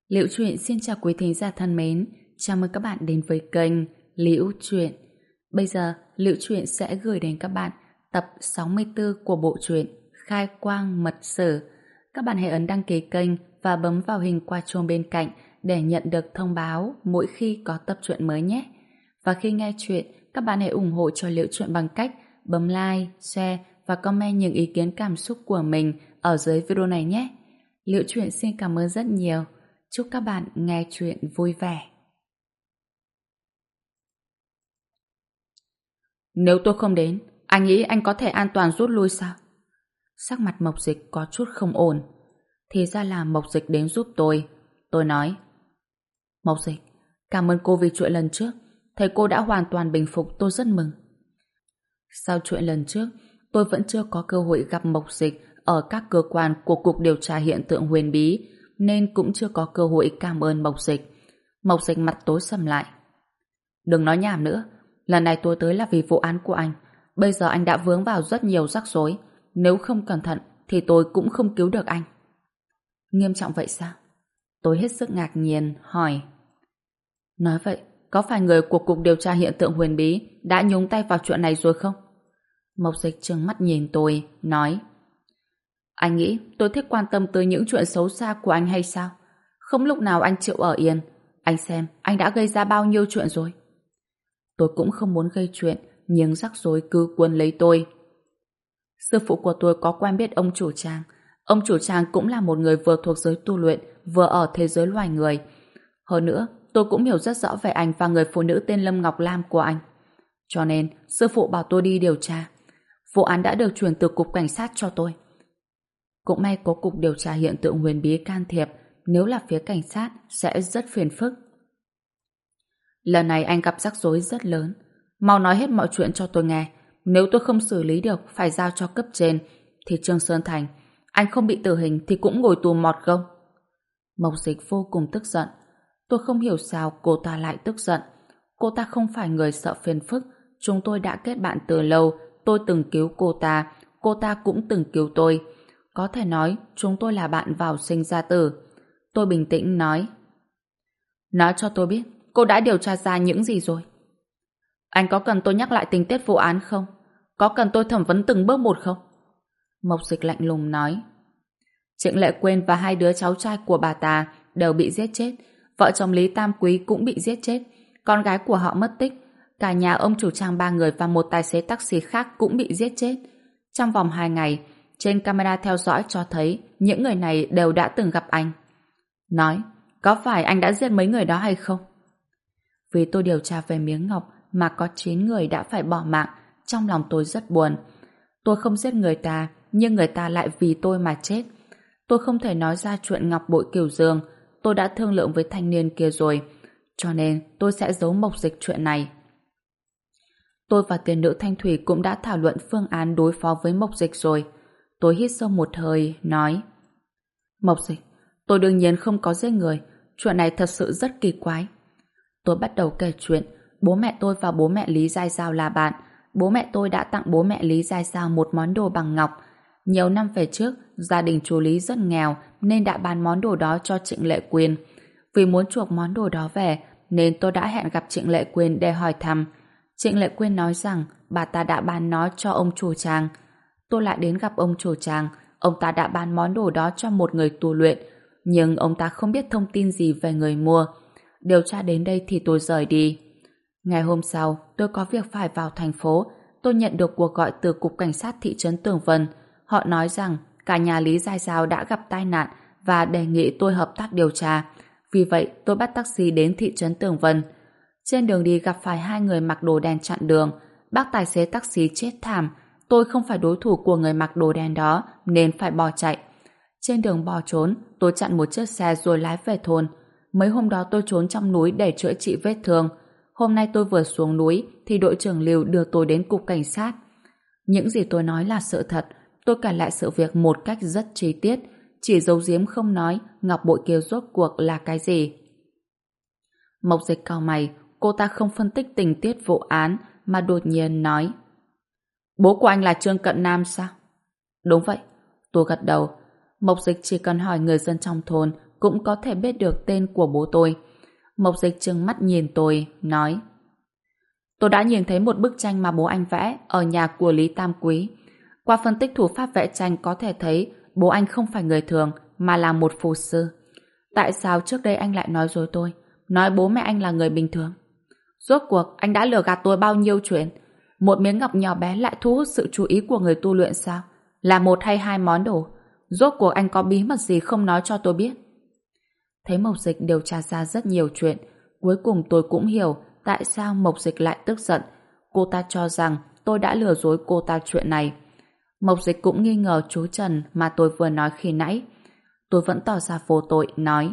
Liễu Chuyện xin chào quý thính giả thân mến, chào mừng các bạn đến với kênh Liễu Chuyện. Bây giờ, Liễu Chuyện sẽ gửi đến các bạn tập 64 của bộ truyện Khai Quang Mật Sử. Các bạn hãy ấn đăng ký kênh và bấm vào hình quả chuông bên cạnh để nhận được thông báo mỗi khi có tập truyện mới nhé. Và khi nghe chuyện, các bạn hãy ủng hộ cho Liễu Chuyện bằng cách bấm like, share và comment những ý kiến cảm xúc của mình ở dưới video này nhé. Liễu Chuyện xin cảm ơn rất nhiều. Chúc các bạn nghe chuyện vui vẻ. Nếu tôi không đến, anh nghĩ anh có thể an toàn rút lui sao? Sắc mặt Mộc Dịch có chút không ổn. Thì ra là Mộc Dịch đến giúp tôi. Tôi nói: Mộc Dịch, cảm ơn cô vì chuyện lần trước. Thầy cô đã hoàn toàn bình phục, tôi rất mừng. Sau chuyện lần trước, tôi vẫn chưa có cơ hội gặp Mộc Dịch ở các cơ quan của Cục Điều tra Hiện tượng Huyền Bí, nên cũng chưa có cơ hội cảm ơn Mộc Dịch. Mộc Dịch mặt tối sầm lại. Đừng nói nhảm nữa, lần này tôi tới là vì vụ án của anh. Bây giờ anh đã vướng vào rất nhiều rắc rối, nếu không cẩn thận thì tôi cũng không cứu được anh. Nghiêm trọng vậy sao? Tôi hết sức ngạc nhiên hỏi. Nói vậy, có phải người của Cục Điều tra Hiện tượng Huyền Bí đã nhúng tay vào chuyện này rồi không? Mộc Dịch trừng mắt nhìn tôi, nói: Anh nghĩ tôi thích quan tâm tới những chuyện xấu xa của anh hay sao? Không lúc nào anh chịu ở yên. Anh xem anh đã gây ra bao nhiêu chuyện rồi. Tôi cũng không muốn gây chuyện, nhưng rắc rối cứ cuốn lấy tôi. Sư phụ của tôi có quen biết ông chủ Trang. Ông chủ Trang cũng là một người vừa thuộc giới tu luyện, vừa ở thế giới loài người. Hơn nữa, tôi cũng hiểu rất rõ về anh và người phụ nữ tên Lâm Ngọc Lam của anh. Cho nên, sư phụ bảo tôi đi điều tra. Vụ án đã được chuyển từ cục cảnh sát cho tôi. Cũng may có Cục Điều tra Hiện tượng Huyền Bí can thiệp, nếu là phía cảnh sát sẽ rất phiền phức. Lần này anh gặp rắc rối rất lớn. Mau nói hết mọi chuyện cho tôi nghe. Nếu tôi không xử lý được, phải giao cho cấp trên, thì Trương Sơn Thành, anh không bị tử hình thì cũng ngồi tù mọt gông. Mộc Dịch vô cùng tức giận. Tôi không hiểu sao cô ta lại tức giận. Cô ta không phải người sợ phiền phức. Chúng tôi đã kết bạn từ lâu. Tôi từng cứu cô ta cũng từng cứu tôi. Có thể nói chúng tôi là bạn vào sinh ra tử. Tôi bình tĩnh nói: Nói cho tôi biết, cô đã điều tra ra những gì rồi? Anh có cần tôi nhắc lại tình tiết vụ án không? Có cần tôi thẩm vấn từng bước một không? Mộc Dịch lạnh lùng nói: Trịnh Lệ Quyên và hai đứa cháu trai của bà ta đều bị giết chết. Vợ chồng Lý Tam Quý cũng bị giết chết. Con gái của họ mất tích. Cả nhà ông chủ Trang 3 người và một tài xế taxi khác cũng bị giết chết. Trong vòng 2 ngày, trên camera theo dõi cho thấy những người này đều đã từng gặp anh. Nói, có phải anh đã giết mấy người đó hay không? Vì tôi điều tra về miếng ngọc mà có 9 người đã phải bỏ mạng, trong lòng tôi rất buồn. Tôi không giết người ta, nhưng người ta lại vì tôi mà chết. Tôi không thể nói ra chuyện ngọc bội Cửu Dương. Tôi đã thương lượng với thanh niên kia rồi, cho nên tôi sẽ giấu Mộc Dịch chuyện này. Tôi và tiền nữ Thanh Thủy cũng đã thảo luận phương án đối phó với Mộc Dịch rồi. Tôi hít sâu một hơi, nói: Mộc Dịch, tôi đương nhiên không có giết người. Chuyện này thật sự rất kỳ quái. Tôi bắt đầu kể chuyện. Bố mẹ tôi và bố mẹ Lý Giai Giao là bạn. Bố mẹ tôi đã tặng bố mẹ Lý Giai Giao một món đồ bằng ngọc. Nhiều năm về trước, gia đình chú Lý rất nghèo nên đã bán món đồ đó cho Trịnh Lệ Quyên. Vì muốn chuộc món đồ đó về nên tôi đã hẹn gặp Trịnh Lệ Quyên để hỏi thăm. Trịnh Lệ Quyên nói rằng bà ta đã bán nó cho ông chủ Trang. Tôi lại đến gặp ông chủ Trang. Ông ta đã bán món đồ đó cho một người tu luyện, nhưng ông ta không biết thông tin gì về người mua. Điều tra đến đây thì tôi rời đi. Ngày hôm sau, tôi có việc phải vào thành phố. Tôi nhận được cuộc gọi từ Cục Cảnh sát thị trấn Tường Vân. Họ nói rằng cả nhà Lý Giai Giao đã gặp tai nạn và đề nghị tôi hợp tác điều tra. Vì vậy, tôi bắt taxi đến thị trấn Tường Vân. Trên đường đi gặp phải 2 người mặc đồ đen chặn đường. Bác tài xế taxi chết thảm. Tôi không phải đối thủ của người mặc đồ đen đó nên phải bỏ chạy. Trên đường bỏ trốn, tôi chặn một chiếc xe rồi lái về thôn. Mấy hôm đó tôi trốn trong núi để chữa trị vết thương. Hôm nay tôi vừa xuống núi thì đội trưởng Lưu đưa tôi đến cục cảnh sát. Những gì tôi nói là sự thật. Tôi kể lại sự việc một cách rất chi tiết, chỉ giấu giếm không nói ngọc bội kia rốt cuộc là cái gì. Mộc Dịch cau mày, cô ta không phân tích tình tiết vụ án mà đột nhiên nói: Bố của anh là Trương Cận Nam sao? Đúng vậy. Tôi gật đầu. Mộc Dịch chỉ cần hỏi người dân trong thôn cũng có thể biết được tên của bố tôi. Mộc Dịch trừng mắt nhìn tôi, nói: Tôi đã nhìn thấy một bức tranh mà bố anh vẽ ở nhà của Lý Tam Quý. Qua phân tích thủ pháp vẽ tranh có thể thấy bố anh không phải người thường mà là một phù sư. Tại sao trước đây anh lại nói dối tôi, nói bố mẹ anh là người bình thường? Rốt cuộc anh đã lừa gạt tôi bao nhiêu chuyện? Một miếng ngọc nhỏ bé lại thu hút sự chú ý của người tu luyện sao? Là một hay hai món đồ? Rốt cuộc anh có bí mật gì không nói cho tôi biết? Thấy Mộc Dịch điều tra ra rất nhiều chuyện, cuối cùng tôi cũng hiểu tại sao Mộc Dịch lại tức giận. Cô ta cho rằng tôi đã lừa dối cô ta chuyện này. Mộc Dịch cũng nghi ngờ chú Trần mà tôi vừa nói khi nãy. Tôi vẫn tỏ ra vô tội, nói: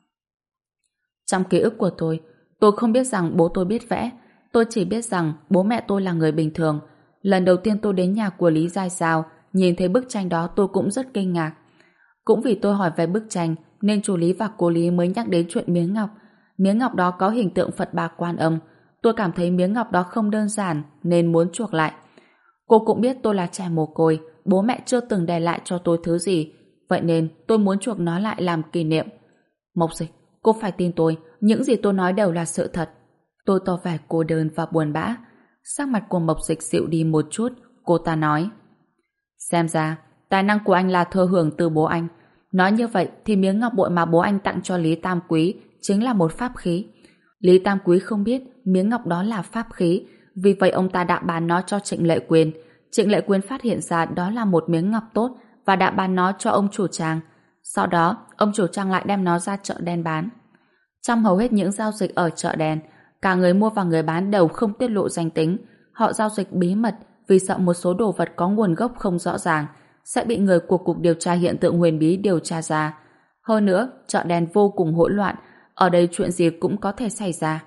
Trong ký ức của tôi không biết rằng bố tôi biết vẽ. Tôi chỉ biết rằng bố mẹ tôi là người bình thường. Lần đầu tiên tôi đến nhà của Lý Giai Giao, nhìn thấy bức tranh đó tôi cũng rất kinh ngạc. Cũng vì tôi hỏi về bức tranh nên chú Lý và cô Lý mới nhắc đến chuyện miếng ngọc. Miếng ngọc đó có hình tượng Phật Bà Quan Âm. Tôi cảm thấy miếng ngọc đó không đơn giản nên muốn chuộc lại. Cô cũng biết tôi là trẻ mồ côi, bố mẹ chưa từng để lại cho tôi thứ gì, vậy nên tôi muốn chuộc nó lại làm kỷ niệm. Mộc Dịch, cô phải tin tôi, những gì tôi nói đều là sự thật. Tôi tỏ vẻ cô đơn và buồn bã. Sắc mặt của Mộc Dịch dịu đi một chút, cô ta nói: Xem ra, tài năng của anh là thừa hưởng từ bố anh. Nói như vậy thì miếng ngọc bội mà bố anh tặng cho Lý Tam Quý chính là một pháp khí. Lý Tam Quý không biết miếng ngọc đó là pháp khí, vì vậy ông ta đã bán nó cho Trịnh Lệ Quyên. Trịnh Lệ Quyên phát hiện ra đó là một miếng ngọc tốt và đã bán nó cho ông chủ trang. Sau đó, ông chủ trang lại đem nó ra chợ đen bán. Trong hầu hết những giao dịch ở chợ đen, cả người mua và người bán đều không tiết lộ danh tính. Họ giao dịch bí mật vì sợ một số đồ vật có nguồn gốc không rõ ràng sẽ bị người của Cục Điều tra Hiện tượng Huyền Bí điều tra ra. Hơn nữa, chợ đen vô cùng hỗn loạn, ở đây chuyện gì cũng có thể xảy ra.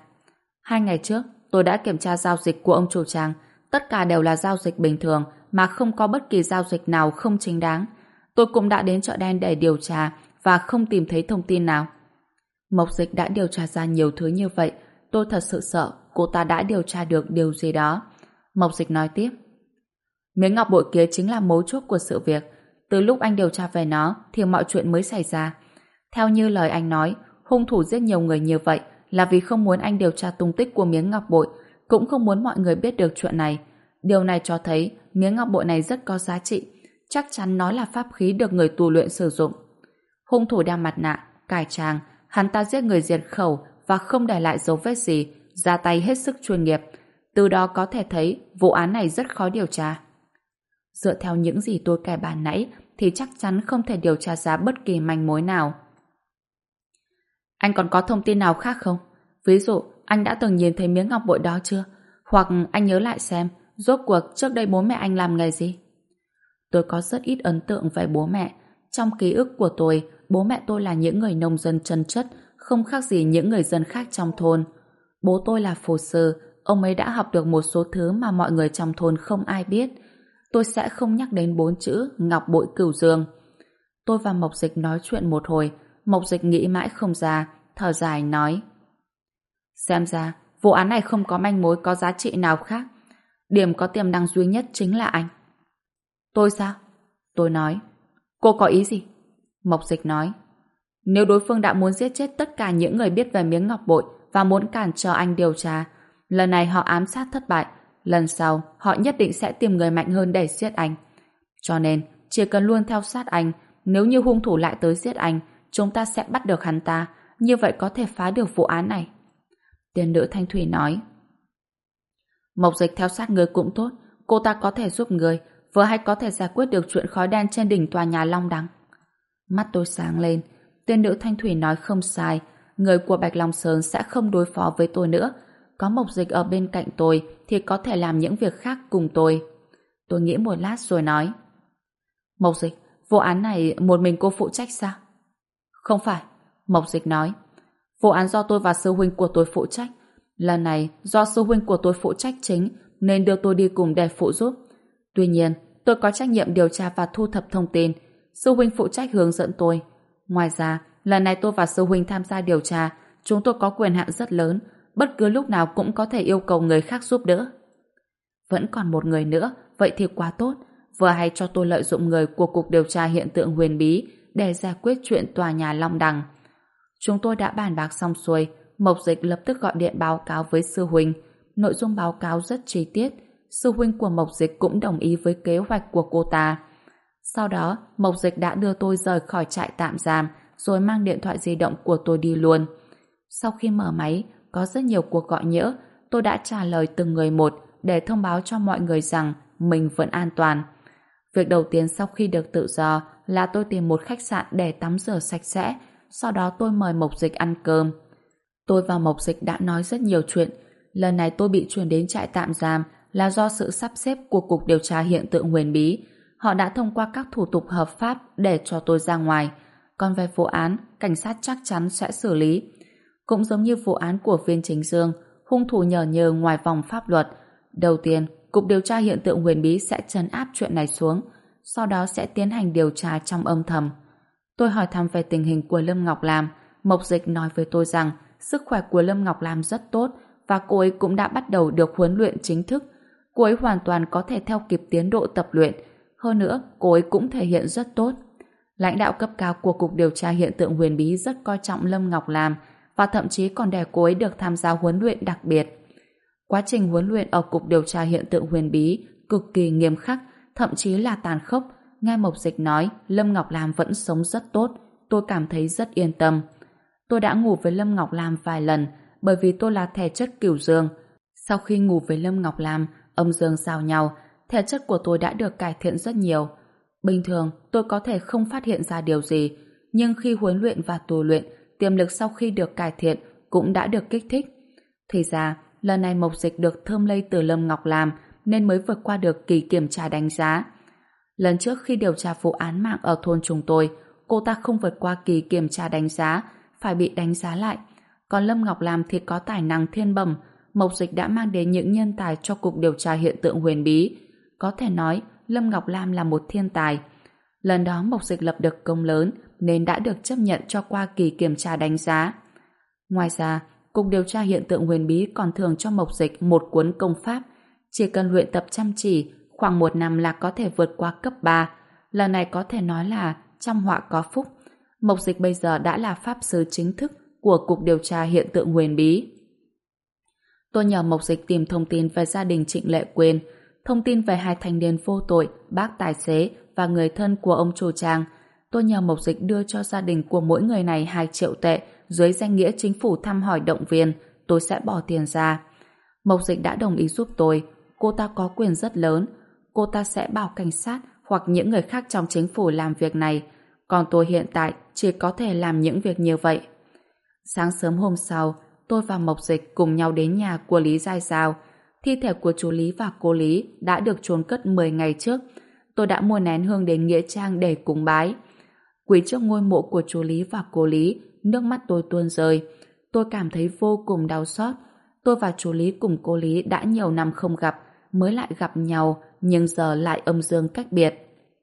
2 ngày trước, tôi đã kiểm tra giao dịch của ông chủ trang, tất cả đều là giao dịch bình thường mà không có bất kỳ giao dịch nào không chính đáng. Tôi cũng đã đến chợ đen để điều tra và không tìm thấy thông tin nào. Mộc Dịch đã điều tra ra nhiều thứ như vậy, tôi thật sự sợ cô ta đã điều tra được điều gì đó. Mộc Dịch nói tiếp: Miếng ngọc bội kia chính là mấu chốt của sự việc. Từ lúc anh điều tra về nó thì mọi chuyện mới xảy ra. Theo như lời anh nói, hung thủ giết nhiều người như vậy là vì không muốn anh điều tra tung tích của miếng ngọc bội, cũng không muốn mọi người biết được chuyện này. Điều này cho thấy miếng ngọc bội này rất có giá trị. Chắc chắn nó là pháp khí được người tu luyện sử dụng. Hung thủ đeo mặt nạ, cải trang, hắn ta giết người diệt khẩu và không để lại dấu vết gì, ra tay hết sức chuyên nghiệp. Từ đó có thể thấy vụ án này rất khó điều tra. Dựa theo những gì tôi kể ban nãy thì chắc chắn không thể điều tra ra bất kỳ manh mối nào. Anh còn có thông tin nào khác không? Ví dụ, anh đã từng nhìn thấy miếng ngọc bội đó chưa? Hoặc anh nhớ lại xem, rốt cuộc trước đây bố mẹ anh làm nghề gì? Tôi có rất ít ấn tượng về bố mẹ. Trong ký ức của tôi, bố mẹ tôi là những người nông dân chân chất, không khác gì những người dân khác trong thôn. Bố tôi là phù sư, ông ấy đã học được một số thứ mà mọi người trong thôn không ai biết. Tôi sẽ không nhắc đến 4 chữ ngọc bội cửu dương. Tôi và Mộc Dịch nói chuyện một hồi, Mộc Dịch nghĩ mãi không ra, thở dài nói: Xem ra, vụ án này không có manh mối có giá trị nào khác. Điểm có tiềm năng duy nhất chính là anh. Tôi sao? Tôi nói. Cô có ý gì? Mộc Dịch nói: Nếu đối phương đã muốn giết chết tất cả những người biết về miếng ngọc bội và muốn cản trở anh điều tra, lần này họ ám sát thất bại, lần sau họ nhất định sẽ tìm người mạnh hơn để giết anh. Cho nên, chỉ cần luôn theo sát anh, nếu như hung thủ lại tới giết anh, chúng ta sẽ bắt được hắn ta, như vậy có thể phá được vụ án này. Tiên nữ Thanh Thủy nói: Mộc Dịch theo sát người cũng tốt, cô ta có thể giúp người, vừa hay có thể giải quyết được chuyện khói đen trên đỉnh tòa nhà Long Đằng. Mắt tôi sáng lên, tiên nữ Thanh Thủy nói không sai, người của Bạch Long Sơn sẽ không đối phó với tôi nữa. Có Mộc Dịch ở bên cạnh tôi thì có thể làm những việc khác cùng tôi. Tôi nghĩ một lát rồi nói: Mộc Dịch, vụ án này một mình cô phụ trách sao? Không phải, Mộc Dịch nói. Vụ án do tôi và sư huynh của tôi phụ trách. Lần này do sư huynh của tôi phụ trách chính nên đưa tôi đi cùng để phụ giúp. Tuy nhiên, tôi có trách nhiệm điều tra và thu thập thông tin. Sư huynh phụ trách hướng dẫn tôi. Ngoài ra, lần này tôi và sư huynh tham gia điều tra, chúng tôi có quyền hạn rất lớn, bất cứ lúc nào cũng có thể yêu cầu người khác giúp đỡ. Vẫn còn một người nữa, vậy thì quá tốt. Vừa hay cho tôi lợi dụng người của Cục Điều tra Hiện tượng Huyền Bí để giải quyết chuyện tòa nhà Long Đằng. Chúng tôi đã bàn bạc xong xuôi, Mộc Dịch lập tức gọi điện báo cáo với sư huynh. Nội dung báo cáo rất chi tiết, sư huynh của Mộc Dịch cũng đồng ý với kế hoạch của cô ta. Sau đó, Mộc Dịch đã đưa tôi rời khỏi trại tạm giam, rồi mang điện thoại di động của tôi đi luôn. Sau khi mở máy, có rất nhiều cuộc gọi nhỡ, tôi đã trả lời từng người một để thông báo cho mọi người rằng mình vẫn an toàn. Việc đầu tiên sau khi được tự do là tôi tìm một khách sạn để tắm rửa sạch sẽ, sau đó tôi mời Mộc Dịch ăn cơm. Tôi và Mộc Dịch đã nói rất nhiều chuyện. Lần này tôi bị chuyển đến trại tạm giam là do sự sắp xếp của Cục Điều tra Hiện tượng huyền bí. Họ đã thông qua các thủ tục hợp pháp để cho tôi ra ngoài. Còn về vụ án, cảnh sát chắc chắn sẽ xử lý. Cũng giống như vụ án của Viên Chính Dương, hung thủ nhờ ngoài vòng pháp luật. Đầu tiên, Cục Điều tra Hiện tượng huyền bí sẽ trấn áp chuyện này xuống, sau đó sẽ tiến hành điều tra trong âm thầm. Tôi hỏi thăm về tình hình của Lâm Ngọc Lam. Mộc Dịch nói với tôi rằng sức khỏe của Lâm Ngọc Lam rất tốt và cô ấy cũng đã bắt đầu được huấn luyện chính thức. Cô ấy hoàn toàn có thể theo kịp tiến độ tập luyện. Hơn nữa, cô ấy cũng thể hiện rất tốt. Lãnh đạo cấp cao của Cục Điều tra Hiện tượng huyền bí rất coi trọng Lâm Ngọc Lam và thậm chí còn để cô ấy được tham gia huấn luyện đặc biệt. Quá trình huấn luyện ở Cục Điều tra Hiện tượng huyền bí cực kỳ nghiêm khắc, thậm chí là tàn khốc. Nghe Mộc Dịch nói Lâm Ngọc Lam vẫn sống rất tốt, tôi cảm thấy rất yên tâm. Tôi đã ngủ với Lâm Ngọc Lam vài lần bởi vì tôi là thể chất cửu dương. Sau khi ngủ với Lâm Ngọc Lam, âm dương giao nhau, thể chất của tôi đã được cải thiện rất nhiều. Bình thường tôi có thể không phát hiện ra điều gì, nhưng khi huấn luyện và tu luyện, tiềm lực sau khi được cải thiện cũng đã được kích thích. Thì ra, lần này Mộc Dịch được thơm lây từ Lâm Ngọc Lam nên mới vượt qua được kỳ kiểm tra đánh giá. Lần trước khi điều tra vụ án mạng ở thôn chúng tôi, cô ta không vượt qua kỳ kiểm tra đánh giá, phải bị đánh giá lại. Còn Lâm Ngọc Lam thì có tài năng thiên bẩm, Mộc Dịch đã mang đến những nhân tài cho Cục Điều tra Hiện tượng huyền bí. Có thể nói, Lâm Ngọc Lam là một thiên tài. Lần đó Mộc Dịch lập được công lớn nên đã được chấp nhận cho qua kỳ kiểm tra đánh giá. Ngoài ra, Cục Điều tra Hiện tượng huyền bí còn thưởng cho Mộc Dịch một cuốn công pháp. Chỉ cần luyện tập chăm chỉ, khoảng 1 năm là có thể vượt qua cấp 3. Lần này có thể nói là trăm họa có phúc. Mộc Dịch bây giờ đã là pháp sư chính thức của Cục Điều tra Hiện tượng huyền bí. Tôi nhờ Mộc Dịch tìm thông tin về gia đình Trịnh Lệ Quyên, thông tin về 2 thanh niên vô tội, bác tài xế và người thân của ông chủ trang. Tôi nhờ Mộc Dịch đưa cho gia đình của mỗi người này 2 triệu tệ dưới danh nghĩa chính phủ thăm hỏi động viên, tôi sẽ bỏ tiền ra. Mộc Dịch đã đồng ý giúp tôi. Cô ta có quyền rất lớn. Cô ta sẽ bảo cảnh sát hoặc những người khác trong chính phủ làm việc này. Còn tôi hiện tại chỉ có thể làm những việc như vậy. Sáng sớm hôm sau, tôi và Mộc Dịch cùng nhau đến nhà của Lý Giai Giao. Thi thể của chú Lý và cô Lý đã được chôn cất 10 ngày trước. Tôi đã mua nén hương đến nghĩa trang để cúng bái. Quỳ trước ngôi mộ của chú Lý và cô Lý, nước mắt tôi tuôn rơi. Tôi cảm thấy vô cùng đau xót. Tôi và chú Lý cùng cô Lý đã nhiều năm không gặp, mới lại gặp nhau, nhưng giờ lại âm dương cách biệt.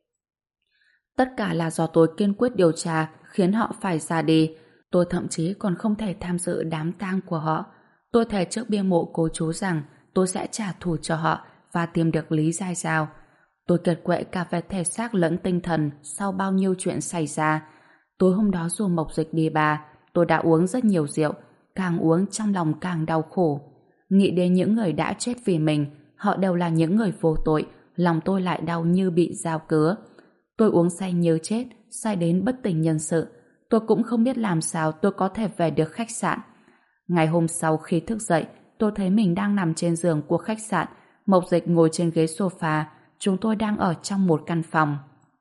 Tất cả là do tôi kiên quyết điều tra, khiến họ phải ra đi. Tôi thậm chí còn không thể tham dự đám tang của họ. Tôi thề trước bia mộ cô chú rằng tôi sẽ trả thù cho họ và tìm được Lý Giai Giao. Tôi kiệt quệ cả về thể xác lẫn tinh thần sau bao nhiêu chuyện xảy ra. Tối hôm đó dù Mộc Dịch đi bà, tôi đã uống rất nhiều rượu, càng uống trong lòng càng đau khổ. Nghĩ đến những người đã chết vì mình, họ đều là những người vô tội, lòng tôi lại đau như bị dao cứa. Tôi uống say như chết, say đến bất tỉnh nhân sự. Tôi cũng không biết làm sao tôi có thể về được khách sạn. Ngày hôm sau khi thức dậy, tôi thấy mình đang nằm trên giường của khách sạn, Mộc Dịch ngồi trên ghế sofa, chúng tôi đang ở trong một căn phòng.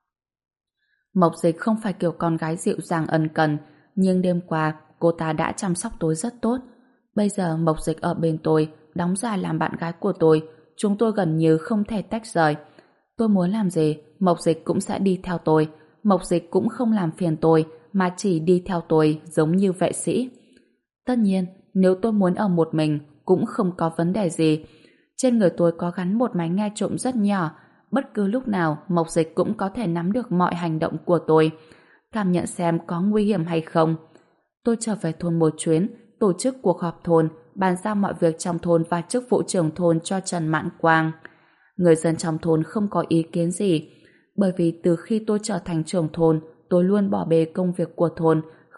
Mộc Dịch không phải kiểu con gái dịu dàng ân cần, nhưng đêm qua cô ta đã chăm sóc tôi rất tốt. Bây giờ Mộc Dịch ở bên tôi, đóng vai làm bạn gái của tôi, chúng tôi gần như không thể tách rời. Tôi muốn làm gì, Mộc Dịch cũng sẽ đi theo tôi. Mộc Dịch cũng không làm phiền tôi, mà chỉ đi theo tôi giống như vệ sĩ. Tất nhiên, nếu tôi muốn ở một mình, cũng không có vấn đề gì. Trên người tôi có gắn một máy nghe trộm rất nhỏ, bất cứ lúc nào Mộc Dịch cũng có thể nắm được mọi hành động của tôi, cảm nhận xem có nguy hiểm hay không. Tôi trở về thôn một chuyến, tổ chức cuộc họp thôn, bàn giao mọi việc trong thôn và chức vụ trưởng thôn cho Trần Mạn Quang. Người dân trong thôn không có ý kiến gì, bởi vì từ khi tôi trở thành trưởng thôn, tôi luôn bỏ bê công việc của thôn,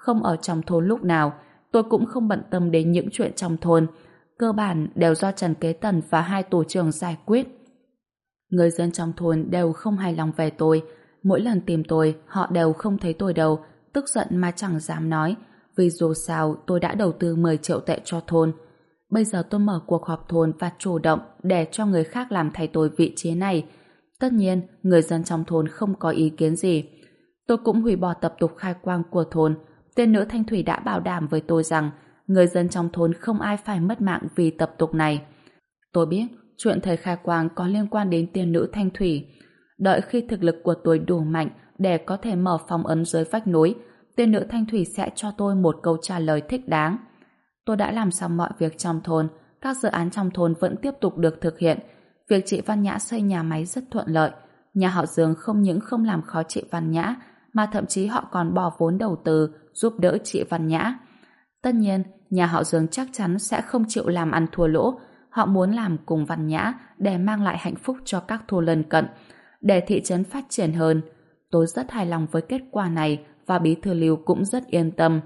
không ở trong thôn lúc nào. Tôi cũng không bận tâm đến những chuyện trong thôn. Cơ bản đều do Trần Kế Tần và hai tổ trưởng giải quyết. Người dân trong thôn đều không hài lòng về tôi. Mỗi lần tìm tôi, họ đều không thấy tôi đâu, tức giận mà chẳng dám nói, vì dù sao tôi đã đầu tư 10 triệu tệ cho thôn. Bây giờ tôi mở cuộc họp thôn và chủ động để cho người khác làm thay tôi vị trí này. Tất nhiên, người dân trong thôn không có ý kiến gì. Tôi cũng hủy bỏ tập tục khai quang của thôn. Tiên nữ Thanh Thủy đã bảo đảm với tôi rằng người dân trong thôn không ai phải mất mạng vì tập tục này. Tôi biết chuyện thầy khai quang có liên quan đến tiên nữ Thanh Thủy. Đợi khi thực lực của tôi đủ mạnh để có thể mở phong ấn dưới vách núi, tiên nữ Thanh Thủy sẽ cho tôi một câu trả lời thích đáng. Tôi đã làm xong mọi việc trong thôn, các dự án trong thôn vẫn tiếp tục được thực hiện. Việc chị Văn Nhã xây nhà máy rất thuận lợi. Nhà họ Dương không những không làm khó chị Văn Nhã, mà thậm chí họ còn bỏ vốn đầu tư giúp đỡ chị Văn Nhã. Tất nhiên, nhà họ Dương chắc chắn sẽ không chịu làm ăn thua lỗ. Họ muốn làm cùng Văn Nhã để mang lại hạnh phúc cho các thôn lân cận, để thị trấn phát triển hơn. Tôi rất hài lòng với kết quả này và bí thư Lưu cũng rất yên tâm.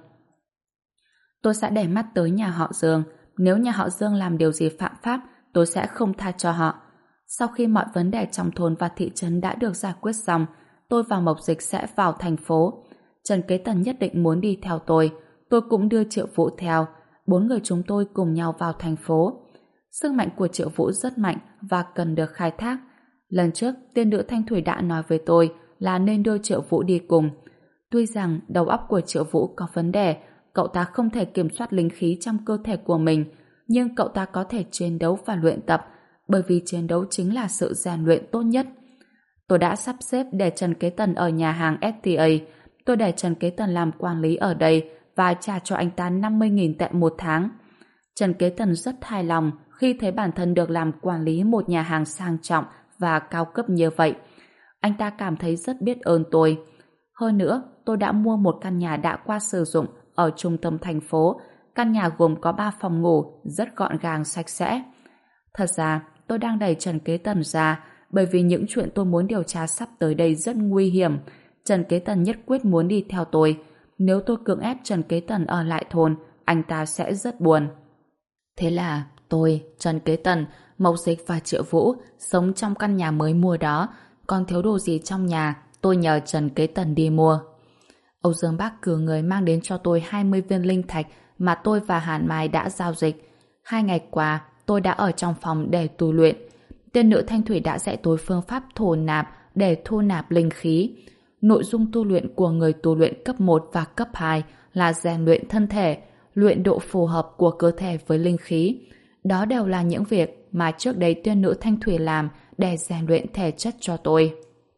Tôi sẽ để mắt tới nhà họ Dương. Nếu nhà họ Dương làm điều gì phạm pháp, tôi sẽ không tha cho họ. Sau khi mọi vấn đề trong thôn và thị trấn đã được giải quyết xong, tôi và Mộc Dịch sẽ vào thành phố. Trần Kế Tần nhất định muốn đi theo tôi cũng đưa Triệu Vũ theo. 4 người chúng tôi cùng nhau vào thành phố. Sức mạnh của Triệu Vũ rất mạnh và cần được khai thác. Lần trước, tiên nữ Thanh Thủy đã nói với tôi là nên đưa Triệu Vũ đi cùng. Tuy rằng đầu óc của Triệu Vũ có vấn đề, cậu ta không thể kiểm soát linh khí trong cơ thể của mình, nhưng cậu ta có thể chiến đấu và luyện tập, bởi vì chiến đấu chính là sự rèn luyện tốt nhất. Tôi đã sắp xếp để Trần Kế Tần ở nhà hàng STA. Tôi để Trần Kế Tần làm quản lý ở đây và trả cho anh ta 50.000 tệ một tháng. Trần Kế Tần rất hài lòng khi thấy bản thân được làm quản lý một nhà hàng sang trọng và cao cấp như vậy. Anh ta cảm thấy rất biết ơn tôi. Hơn nữa, tôi đã mua một căn nhà đã qua sử dụng ở trung tâm thành phố. Căn nhà gồm có 3 phòng ngủ, rất gọn gàng sạch sẽ. Thật ra, tôi đang đẩy Trần Kế Tần ra bởi vì những chuyện tôi muốn điều tra sắp tới đây rất nguy hiểm. Trần Kế Tần nhất quyết muốn đi theo tôi. Nếu tôi cưỡng ép Trần Kế Tần ở lại thôn, anh ta sẽ rất buồn. Thế là tôi, Trần Kế Tần, Mộc Dịch và Triệu Vũ sống trong căn nhà mới mua đó. Còn thiếu đồ gì trong nhà, tôi nhờ Trần Kế Tần đi mua. Âu Dương Bác cử người mang đến cho tôi 20 viên linh thạch mà tôi và Hàn Mai đã giao dịch. 2 ngày qua, tôi đã ở trong phòng để tu luyện. Tiên nữ Thanh Thủy đã dạy tôi phương pháp thổ nạp để thu nạp linh khí. Nội dung tu luyện của người tu luyện cấp 1 và cấp 2 là rèn luyện thân thể, luyện độ phù hợp của cơ thể với linh khí. Đó đều là những việc mà trước đây tiên nữ Thanh Thủy làm để rèn luyện thể chất cho tôi.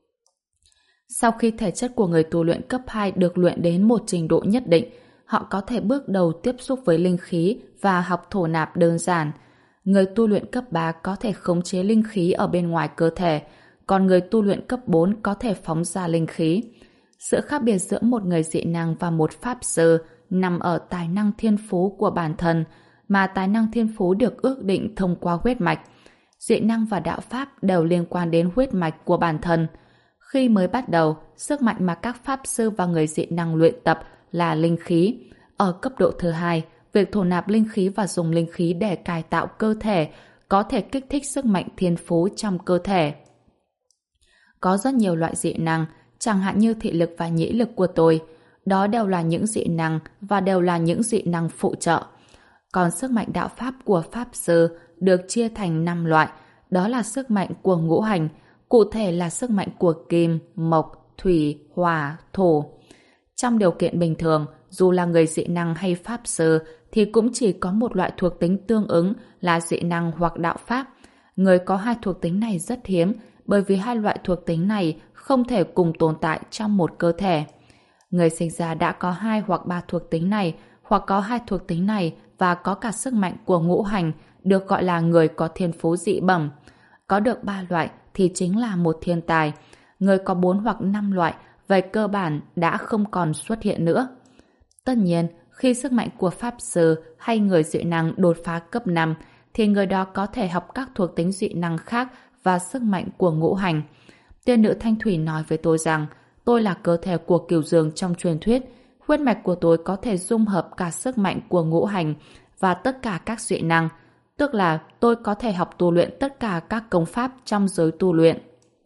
Sau khi thể chất của người tu luyện cấp 2 được luyện đến một trình độ nhất định, họ có thể bước đầu tiếp xúc với linh khí và học thổ nạp đơn giản. Người tu luyện cấp 3 có thể khống chế linh khí ở bên ngoài cơ thể, còn người tu luyện cấp 4 có thể phóng ra linh khí. Sự khác biệt giữa một người dị năng và một pháp sư nằm ở tài năng thiên phú của bản thân, mà tài năng thiên phú được ước định thông qua huyết mạch. Dị năng và đạo pháp đều liên quan đến huyết mạch của bản thân. Khi mới bắt đầu, sức mạnh mà các pháp sư và người dị năng luyện tập là linh khí. Ở cấp độ thứ 2, việc thổ nạp linh khí và dùng linh khí để cải tạo cơ thể có thể kích thích sức mạnh thiên phú trong cơ thể. Có rất nhiều loại dị năng, chẳng hạn như thị lực và nhĩ lực của tôi. Đó đều là những dị năng và đều là những dị năng phụ trợ. Còn sức mạnh đạo pháp của pháp sư được chia thành 5 loại, đó là sức mạnh của ngũ hành, cụ thể là sức mạnh của kim, mộc, thủy, hỏa, thổ. Trong điều kiện bình thường, dù là người dị năng hay pháp sư thì cũng chỉ có một loại thuộc tính tương ứng là dị năng hoặc đạo pháp. Người có 2 thuộc tính này rất hiếm, bởi vì 2 loại thuộc tính này không thể cùng tồn tại trong một cơ thể. Người sinh ra đã có 2 hoặc 3 thuộc tính này, hoặc có 2 thuộc tính này và có cả sức mạnh của ngũ hành, được gọi là người có thiên phú dị bẩm. Có được 3 loại thì chính là một thiên tài. Người có 4 hoặc 5 loại về cơ bản đã không còn xuất hiện nữa. Tất nhiên, khi sức mạnh của pháp sư hay người dị năng đột phá cấp 5 thì người đó có thể học các thuộc tính dị năng khác và sức mạnh của ngũ hành. Tiên nữ Thanh Thủy nói với tôi rằng tôi là cơ thể của Cửu Dương trong truyền thuyết. huyết mạch của tôi có thể dung hợp cả sức mạnh của ngũ hành và tất cả các dị năng, tức là tôi có thể học tu luyện tất cả các công pháp trong giới tu luyện.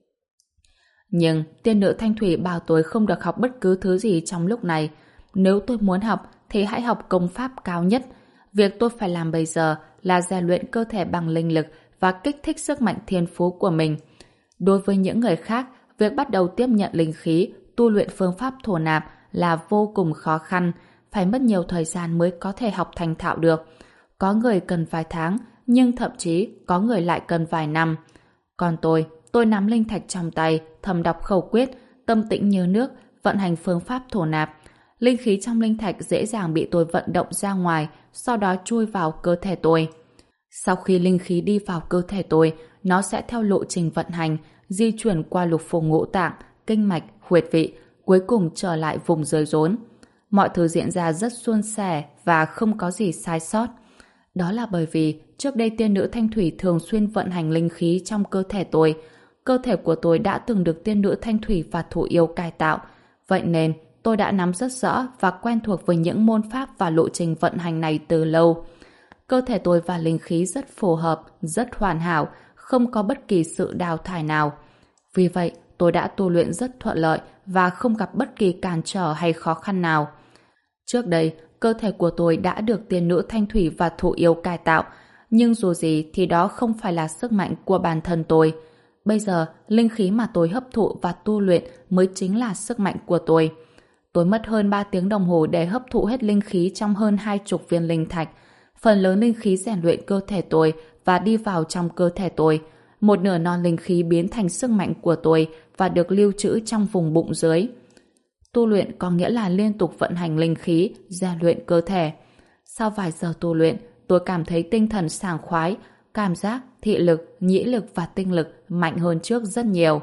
Nhưng tiên nữ Thanh Thủy bảo tôi không được học bất cứ thứ gì trong lúc này. Nếu tôi muốn học thì hãy học công pháp cao nhất. Việc tôi phải làm bây giờ là rèn luyện cơ thể bằng linh lực và kích thích sức mạnh thiên phú của mình. Đối với những người khác, việc bắt đầu tiếp nhận linh khí, tu luyện phương pháp thổ nạp là vô cùng khó khăn, phải mất nhiều thời gian mới có thể học thành thạo được. Có người cần vài tháng, nhưng thậm chí có người lại cần vài năm. Còn tôi nắm linh thạch trong tay, thầm đọc khẩu quyết, tâm tĩnh như nước, vận hành phương pháp thổ nạp. Linh khí trong linh thạch dễ dàng bị tôi vận động ra ngoài, sau đó chui vào cơ thể tôi. Sau khi linh khí đi vào cơ thể tôi, nó sẽ theo lộ trình vận hành, di chuyển qua lục phủ ngũ tạng, kinh mạch, huyệt vị, cuối cùng trở lại vùng dưới rốn. Mọi thứ diễn ra rất suôn sẻ và không có gì sai sót. Đó là bởi vì trước đây tiên nữ Thanh Thủy thường xuyên vận hành linh khí trong cơ thể tôi. Cơ thể của tôi đã từng được tiên nữ Thanh Thủy và thủ yêu cải tạo. Vậy nên tôi đã nắm rất rõ và quen thuộc với những môn pháp và lộ trình vận hành này từ lâu. Cơ thể tôi và linh khí rất phù hợp, rất hoàn hảo, không có bất kỳ sự đào thải nào. Vì vậy, tôi đã tu luyện rất thuận lợi và không gặp bất kỳ cản trở hay khó khăn nào. Trước đây, cơ thể của tôi đã được tiên nữ Thanh Thủy và thủ yêu cải tạo, nhưng dù gì thì đó không phải là sức mạnh của bản thân tôi. Bây giờ, linh khí mà tôi hấp thụ và tu luyện mới chính là sức mạnh của tôi. Tôi mất hơn 3 tiếng đồng hồ để hấp thụ hết linh khí trong hơn 20 viên linh thạch. Phần lớn linh khí rèn luyện cơ thể tôi và đi vào trong cơ thể tôi. Một nửa non linh khí biến thành sức mạnh của tôi và được lưu trữ trong vùng bụng dưới. Tu luyện có nghĩa là liên tục vận hành linh khí, rèn luyện cơ thể. Sau vài giờ tu luyện, tôi cảm thấy tinh thần sảng khoái, cảm giác, thị lực, nhĩ lực và tinh lực mạnh hơn trước rất nhiều.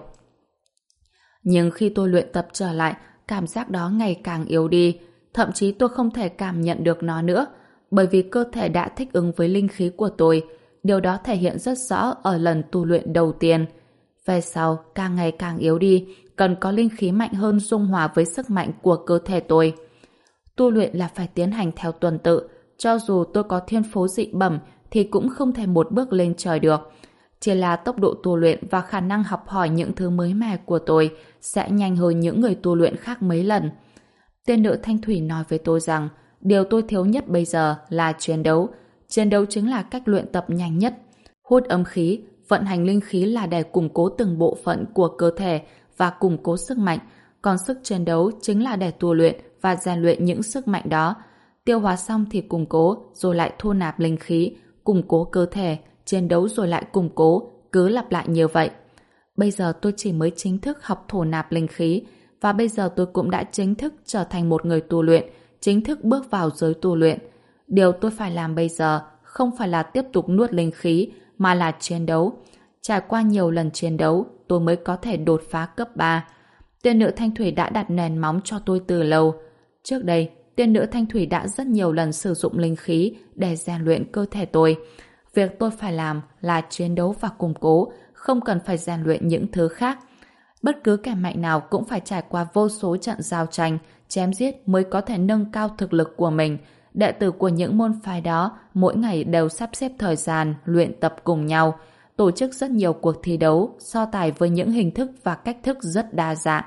Nhưng khi tôi luyện tập trở lại, cảm giác đó ngày càng yếu đi. Thậm chí tôi không thể cảm nhận được nó nữa, bởi vì cơ thể đã thích ứng với linh khí của tôi. Điều đó thể hiện rất rõ ở lần tu luyện đầu tiên. Về sau, càng ngày càng yếu đi, cần có linh khí mạnh hơn dung hòa với sức mạnh của cơ thể tôi. Tu luyện là phải tiến hành theo tuần tự. Cho dù tôi có thiên phú dị bẩm thì cũng không thể một bước lên trời được. Chỉ là tốc độ tu luyện và khả năng học hỏi những thứ mới mẻ của tôi sẽ nhanh hơn những người tu luyện khác mấy lần. Tiên nữ Thanh Thủy nói với tôi rằng điều tôi thiếu nhất bây giờ là chiến đấu. Chiến đấu chính là cách luyện tập nhanh nhất. Hút âm khí, vận hành linh khí là để củng cố từng bộ phận của cơ thể và củng cố sức mạnh, còn sức chiến đấu chính là để tu luyện và rèn luyện những sức mạnh đó. Tiêu hóa xong thì củng cố, rồi lại thu nạp linh khí, củng cố cơ thể, chiến đấu rồi lại củng cố, cứ lặp lại như vậy. Bây giờ tôi chỉ mới chính thức học thổ nạp linh khí, và bây giờ tôi cũng đã chính thức trở thành một người tu luyện, chính thức bước vào giới tu luyện. Điều tôi phải làm bây giờ không phải là tiếp tục nuốt linh khí, mà là chiến đấu. Trải qua nhiều lần chiến đấu, tôi mới có thể đột phá cấp 3. Tiên nữ Thanh Thủy đã đặt nền móng cho tôi từ lâu. Trước đây, tiên nữ Thanh Thủy đã rất nhiều lần sử dụng linh khí để rèn luyện cơ thể tôi. Việc tôi phải làm là chiến đấu và củng cố, không cần phải rèn luyện những thứ khác. Bất cứ kẻ mạnh nào cũng phải trải qua vô số trận giao tranh, chém giết mới có thể nâng cao thực lực của mình. Đệ tử của những môn phái đó mỗi ngày đều sắp xếp thời gian luyện tập cùng nhau, tổ chức rất nhiều cuộc thi đấu, so tài với những hình thức và cách thức rất đa dạng.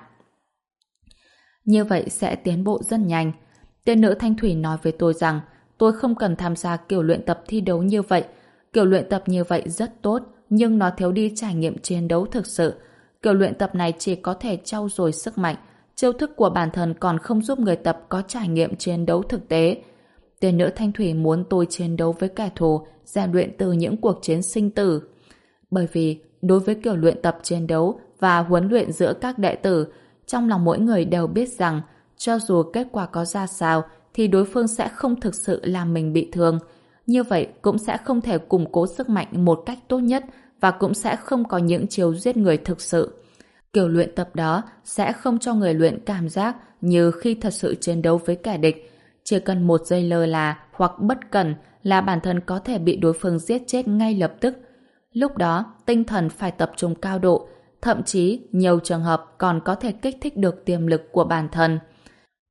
Như vậy sẽ tiến bộ rất nhanh. Tiên nữ Thanh Thủy nói với tôi rằng tôi không cần tham gia kiểu luyện tập thi đấu như vậy. Kiểu luyện tập như vậy rất tốt, nhưng nó thiếu đi trải nghiệm chiến đấu thực sự. Kiểu luyện tập này chỉ có thể trau dồi sức mạnh, chiêu thức của bản thân còn không giúp người tập có trải nghiệm chiến đấu thực tế. Tiên nữ Thanh Thủy muốn tôi chiến đấu với kẻ thù, rèn luyện từ những cuộc chiến sinh tử. Bởi vì đối với kiểu luyện tập chiến đấu và huấn luyện giữa các đệ tử, trong lòng mỗi người đều biết rằng cho dù kết quả có ra sao thì đối phương sẽ không thực sự làm mình bị thương. Như vậy cũng sẽ không thể củng cố sức mạnh một cách tốt nhất và cũng sẽ không có những chiêu giết người thực sự. Kiểu luyện tập đó sẽ không cho người luyện cảm giác như khi thật sự chiến đấu với kẻ địch. Chỉ cần một giây lơ là hoặc bất cẩn là bản thân có thể bị đối phương giết chết ngay lập tức. Lúc đó, tinh thần phải tập trung cao độ, thậm chí nhiều trường hợp còn có thể kích thích được tiềm lực của bản thân.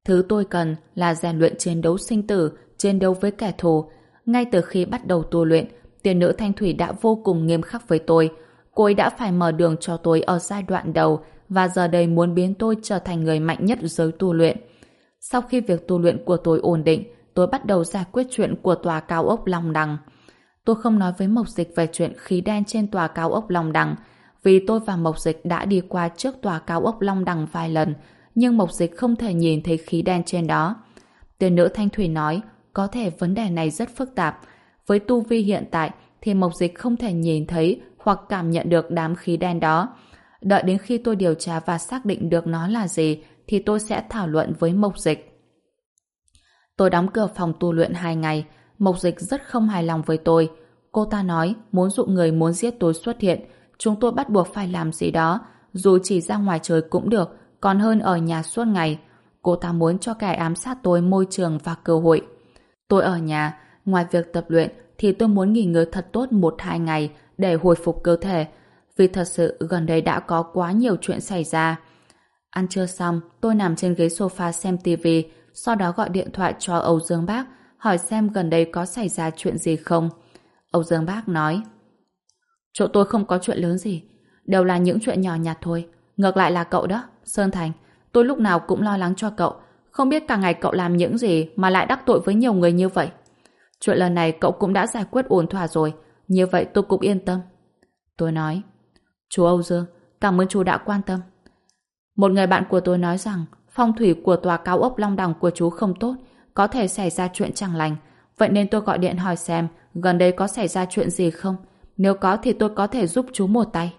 Thứ tôi cần là rèn luyện chiến đấu sinh tử, chiến đấu với kẻ thù. Ngay từ khi bắt đầu tu luyện, tiền nữ Thanh Thủy đã vô cùng nghiêm khắc với tôi. Cô ấy đã phải mở đường cho tôi ở giai đoạn đầu và giờ đây muốn biến tôi trở thành người mạnh nhất giới tu luyện. Sau khi việc tu luyện của tôi ổn định, tôi bắt đầu giải quyết chuyện của tòa cao ốc Long Đằng. Tôi không nói với Mộc Dịch về chuyện khí đen trên tòa cao ốc Long Đằng, vì tôi và Mộc Dịch đã đi qua trước tòa cao ốc Long Đằng vài lần, nhưng Mộc Dịch không thể nhìn thấy khí đen trên đó. Tiền nữ Thanh Thủy nói, có thể vấn đề này rất phức tạp. Với tu vi hiện tại, thì Mộc Dịch không thể nhìn thấy hoặc cảm nhận được đám khí đen đó. Đợi đến khi tôi điều tra và xác định được nó là gì, thì tôi sẽ thảo luận với Mộc Dịch. Tôi đóng cửa phòng tu luyện 2 ngày. Mộc Dịch rất không hài lòng với tôi. Cô ta nói muốn dụ người muốn giết tôi xuất hiện. Chúng tôi bắt buộc phải làm gì đó, dù chỉ ra ngoài trời cũng được, còn hơn ở nhà suốt ngày. Cô ta muốn cho kẻ ám sát tôi môi trường và cơ hội. Tôi ở nhà, ngoài việc tập luyện thì tôi muốn nghỉ ngơi thật tốt 1-2 ngày để hồi phục cơ thể, vì thật sự gần đây đã có quá nhiều chuyện xảy ra. Ăn trưa xong, tôi nằm trên ghế sofa xem tivi, sau đó gọi điện thoại cho Âu Dương Bác, hỏi xem gần đây có xảy ra chuyện gì không. Âu Dương Bác nói, chỗ tôi không có chuyện lớn gì, đều là những chuyện nhỏ nhặt thôi. Ngược lại là cậu đó, Sơn Thành, tôi lúc nào cũng lo lắng cho cậu, không biết cả ngày cậu làm những gì mà lại đắc tội với nhiều người như vậy. Chuyện lần này cậu cũng đã giải quyết ổn thỏa rồi, như vậy tôi cũng yên tâm. Tôi nói, chú Âu Dương, cảm ơn chú đã quan tâm. Một người bạn của tôi nói rằng phong thủy của tòa cao ốc Long Đằng của chú không tốt, có thể xảy ra chuyện chẳng lành. Vậy nên tôi gọi điện hỏi xem gần đây có xảy ra chuyện gì không. Nếu có thì tôi có thể giúp chú một tay.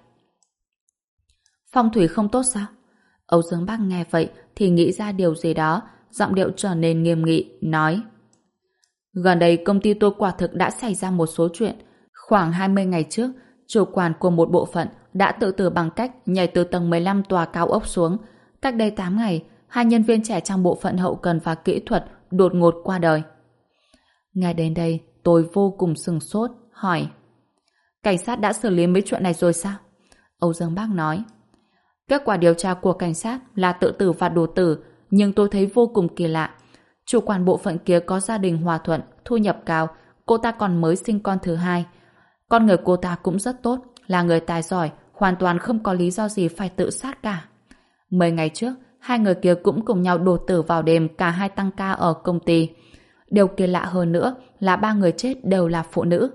Phong thủy không tốt sao? Âu Dương Bác nghe vậy thì nghĩ ra điều gì đó, giọng điệu trở nên nghiêm nghị, nói, gần đây công ty tôi quả thực đã xảy ra một số chuyện. Khoảng 20 ngày trước, chủ quản của một bộ phận đã tự tử bằng cách nhảy từ tầng 15 tòa cao ốc xuống. Cách đây 8 ngày, 2 nhân viên trẻ trong bộ phận hậu cần và kỹ thuật đột ngột qua đời. Nghe đến đây, tôi vô cùng sửng sốt, hỏi, cảnh sát đã xử lý mấy chuyện này rồi sao? Âu Dương Bác nói, kết quả điều tra của cảnh sát là tự tử và đột tử, nhưng tôi thấy vô cùng kỳ lạ. Chủ quản bộ phận kia có gia đình hòa thuận, thu nhập cao, cô ta còn mới sinh con thứ 2. Con người cô ta cũng rất tốt, là người tài giỏi, hoàn toàn không có lý do gì phải tự sát cả. 10 ngày trước, 2 người kia cũng cùng nhau đột tử vào đêm, cả hai tăng ca ở công ty. Điều kỳ lạ hơn nữa là 3 người chết đều là phụ nữ.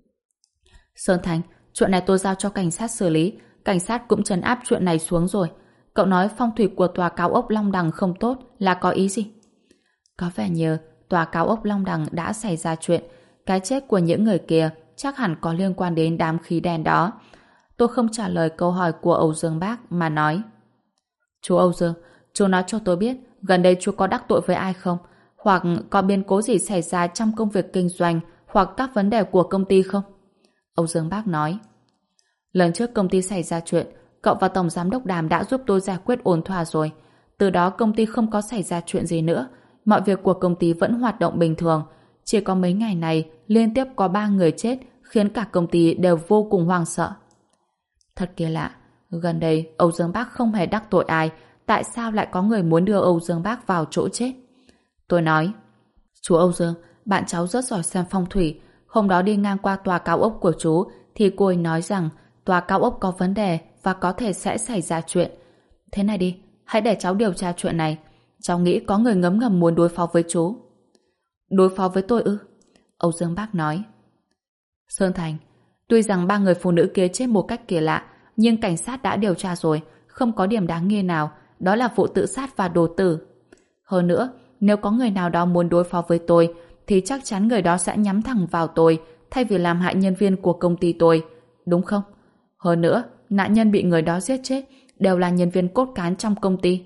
Sơn Thành, chuyện này tôi giao cho cảnh sát xử lý, cảnh sát cũng trấn áp chuyện này xuống rồi. Cậu nói phong thủy của tòa cao ốc Long Đằng không tốt là có ý gì? Có vẻ như tòa cao ốc Long Đằng đã xảy ra chuyện, cái chết của những người kia chắc hẳn có liên quan đến đám khí đen đó. Tôi không trả lời câu hỏi của Âu Dương Bác mà nói, chú Âu Dương, chú nói cho tôi biết gần đây chú có đắc tội với ai không? Hoặc có biến cố gì xảy ra trong công việc kinh doanh hoặc các vấn đề của công ty không? Âu Dương Bác nói, lần trước công ty xảy ra chuyện, cậu và Tổng Giám đốc Đàm đã giúp tôi giải quyết ổn thỏa rồi. Từ đó công ty không có xảy ra chuyện gì nữa. Mọi việc của công ty vẫn hoạt động bình thường. Chỉ có mấy ngày này liên tiếp có 3 người chết, khiến cả công ty đều vô cùng hoang sợ. Thật kỳ lạ, gần đây Âu Dương Bác không hề đắc tội ai, tại sao lại có người muốn đưa Âu Dương Bác vào chỗ chết? Tôi nói, chú Âu Dương, bạn cháu rất giỏi xem phong thủy. Hôm đó đi ngang qua tòa cao ốc của chú thì cô ấy nói rằng tòa cao ốc có vấn đề và có thể sẽ xảy ra chuyện. Thế này đi, hãy để cháu điều tra chuyện này. Cháu nghĩ có người ngấm ngầm muốn đối phó với chú. Đối phó với tôi ư? Âu Dương Bác nói, Sơn Thành, tuy rằng 3 người phụ nữ kia chết một cách kỳ lạ, nhưng cảnh sát đã điều tra rồi, không có điểm đáng nghi nào, đó là vụ tự sát và đột tử. Hơn nữa, nếu có người nào đó muốn đối phó với tôi, thì chắc chắn người đó sẽ nhắm thẳng vào tôi, thay vì làm hại nhân viên của công ty tôi, đúng không? Hơn nữa, nạn nhân bị người đó giết chết đều là nhân viên cốt cán trong công ty.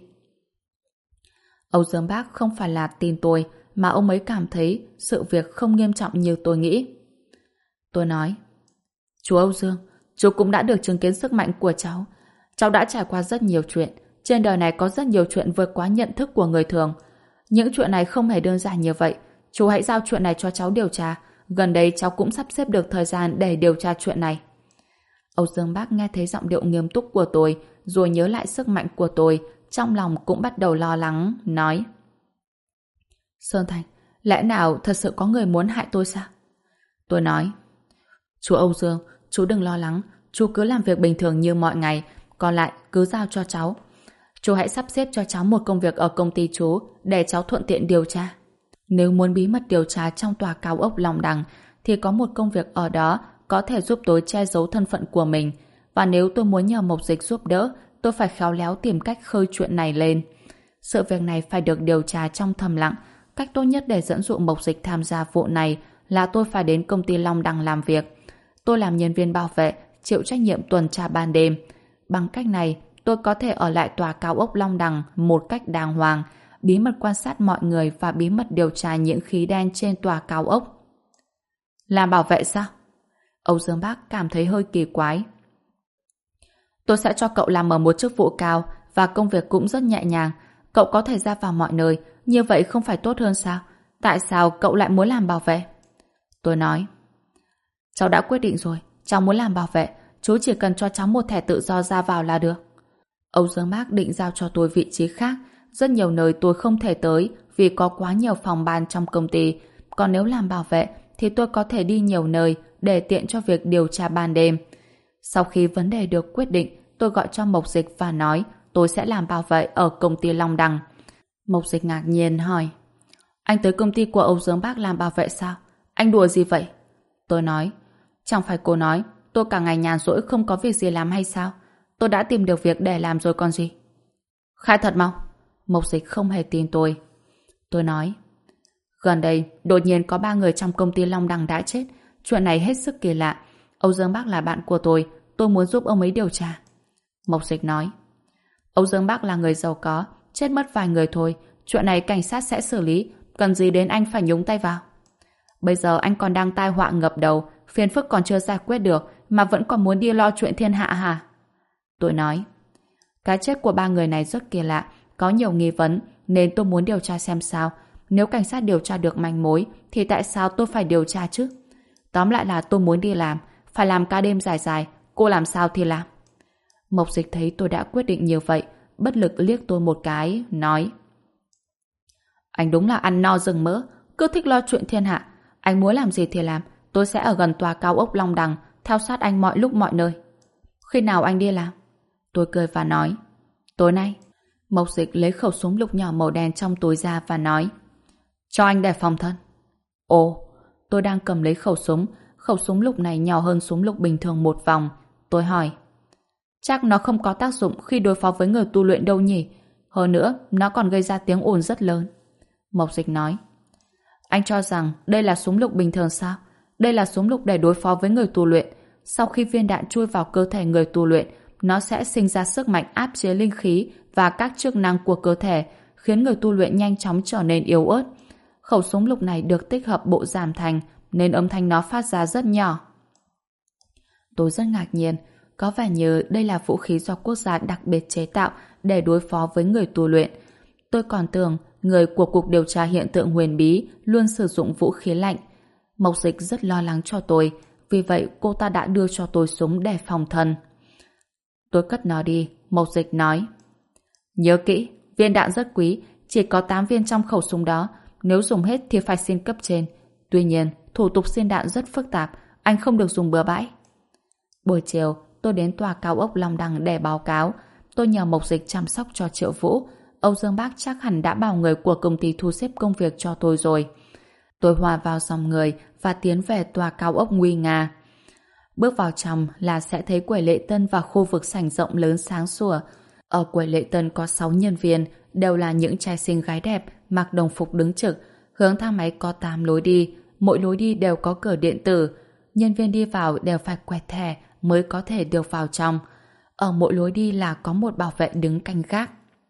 Âu Dương Bác không phải là tin tôi, mà ông ấy cảm thấy sự việc không nghiêm trọng như tôi nghĩ. Tôi nói, chú Âu Dương, chú cũng đã được chứng kiến sức mạnh của cháu. Cháu đã trải qua rất nhiều chuyện. Trên đời này có rất nhiều chuyện vượt quá nhận thức của người thường. Những chuyện này không hề đơn giản như vậy. Chú hãy giao chuyện này cho cháu điều tra. Gần đây cháu cũng sắp xếp được thời gian để điều tra chuyện này. Âu Dương Bác nghe thấy giọng điệu nghiêm túc của tôi, rồi nhớ lại sức mạnh của tôi, trong lòng cũng bắt đầu lo lắng, nói, Sơn Thành, lẽ nào thật sự có người muốn hại tôi sao? Tôi nói, chú Âu Dương, chú đừng lo lắng, chú cứ làm việc bình thường như mọi ngày, còn lại cứ giao cho cháu. Chú hãy sắp xếp cho cháu một công việc ở công ty chú để cháu thuận tiện điều tra. Nếu muốn bí mật điều tra trong tòa cao ốc Long Đằng thì có một công việc ở đó có thể giúp tôi che giấu thân phận của mình. Và nếu tôi muốn nhờ Mộc Dịch giúp đỡ, tôi phải khéo léo tìm cách khơi chuyện này lên. Sự việc này phải được điều tra trong thầm lặng. Cách tốt nhất để dẫn dụ Mộc Dịch tham gia vụ này là tôi phải đến công ty Long Đằng làm việc. Tôi làm nhân viên bảo vệ, chịu trách nhiệm tuần tra ban đêm. Bằng cách này, tôi có thể ở lại tòa cao ốc Long Đằng một cách đàng hoàng, bí mật quan sát mọi người và bí mật điều tra những khí đen trên tòa cao ốc. Làm bảo vệ sao? Âu Dương Bác cảm thấy hơi kỳ quái. Tôi sẽ cho cậu làm ở một chức vụ cao và công việc cũng rất nhẹ nhàng. Cậu có thể ra vào mọi nơi, như vậy không phải tốt hơn sao? Tại sao cậu lại muốn làm bảo vệ? Tôi nói, cháu đã quyết định rồi, cháu muốn làm bảo vệ, chú chỉ cần cho cháu một thẻ tự do ra vào là được. Âu Dương Bác định giao cho tôi vị trí khác, rất nhiều nơi tôi không thể tới vì có quá nhiều phòng ban trong công ty, còn nếu làm bảo vệ thì tôi có thể đi nhiều nơi để tiện cho việc điều tra ban đêm. Sau khi vấn đề được quyết định, tôi gọi cho Mộc Dịch và nói tôi sẽ làm bảo vệ ở công ty Long Đằng. Mộc Dịch ngạc nhiên hỏi, anh tới công ty của Âu Dương Bác làm bảo vệ sao? Anh đùa gì vậy? Tôi nói, chẳng phải cô nói tôi cả ngày nhàn rỗi không có việc gì làm hay sao? Tôi đã tìm được việc để làm rồi còn gì. Khai thật mau. Mộc Dịch không hề tin tôi. Tôi nói, gần đây đột nhiên có 3 người trong công ty Long Đằng đã chết. Chuyện này hết sức kỳ lạ. Âu Dương Bác là bạn của tôi muốn giúp ông ấy điều tra. Mộc Dịch nói, Âu Dương Bác là người giàu có, chết mất vài người thôi, chuyện này cảnh sát sẽ xử lý, cần gì đến anh phải nhúng tay vào. Bây giờ anh còn đang tai họa ngập đầu, phiền phức còn chưa giải quyết được mà vẫn còn muốn đi lo chuyện thiên hạ hả? Tôi nói, cái chết của 3 người này rất kỳ lạ, có nhiều nghi vấn nên tôi muốn điều tra xem sao. Nếu cảnh sát điều tra được manh mối thì tại sao tôi phải điều tra chứ? Tóm lại là tôi muốn đi làm, phải làm ca đêm dài dài, cô làm sao thì làm. Mộc Dịch thấy tôi đã quyết định như vậy, bất lực liếc tôi một cái, nói, anh đúng là ăn no rừng mỡ, cứ thích lo chuyện thiên hạ. Anh muốn làm gì thì làm, tôi sẽ ở gần tòa cao ốc Long Đằng, theo sát anh mọi lúc mọi nơi. Khi nào anh đi làm? Tôi cười và nói, tối nay. Mộc Dịch lấy khẩu súng lục nhỏ màu đen trong túi ra và nói, cho anh để phòng thân. Ồ, tôi đang cầm lấy khẩu súng lục này nhỏ hơn súng lục bình thường một vòng. Tôi hỏi, chắc nó không có tác dụng khi đối phó với người tu luyện đâu nhỉ? Hơn nữa, nó còn gây ra tiếng ồn rất lớn. Mộc Dịch nói, anh cho rằng đây là súng lục bình thường sao? Đây là súng lục để đối phó với người tu luyện. Sau khi viên đạn chui vào cơ thể người tu luyện, nó sẽ sinh ra sức mạnh áp chế linh khí và các chức năng của cơ thể, khiến người tu luyện nhanh chóng trở nên yếu ớt. Khẩu súng lục này được tích hợp bộ giảm thanh, nên âm thanh nó phát ra rất nhỏ. Tôi rất ngạc nhiên, có vẻ như đây là vũ khí do quốc gia đặc biệt chế tạo để đối phó với người tu luyện. Tôi còn tưởng người của Cục Điều tra Hiện tượng Huyền Bí luôn sử dụng vũ khí lạnh. Mộc Dịch rất lo lắng cho tôi, vì vậy cô ta đã đưa cho tôi súng để phòng thân. Tôi cất nó đi, Mộc Dịch nói, nhớ kỹ, viên đạn rất quý, chỉ có 8 viên trong khẩu súng đó, nếu dùng hết thì phải xin cấp trên. Tuy nhiên, thủ tục xin đạn rất phức tạp, anh không được dùng bừa bãi. Buổi chiều, tôi đến tòa cao ốc Long Đằng để báo cáo. Tôi nhờ Mộc Dịch chăm sóc cho Triệu Vũ. Âu Dương Bác chắc hẳn đã bảo người của công ty thu xếp công việc cho tôi rồi. Tôi hòa vào dòng người và tiến về tòa cao ốc nguy nga. Bước vào trong là sẽ thấy quầy lễ tân và khu vực sảnh rộng lớn sáng sủa. Ở quầy lễ tân có 6 nhân viên, đều là những trai xinh gái đẹp, mặc đồng phục đứng trực. Hướng thang máy có 8 lối đi, mỗi lối đi đều có cửa điện tử. Nhân viên đi vào đều phải quẹt thẻ mới có thể được vào trong. Ở mỗi lối đi là có một bảo vệ đứng canh gác.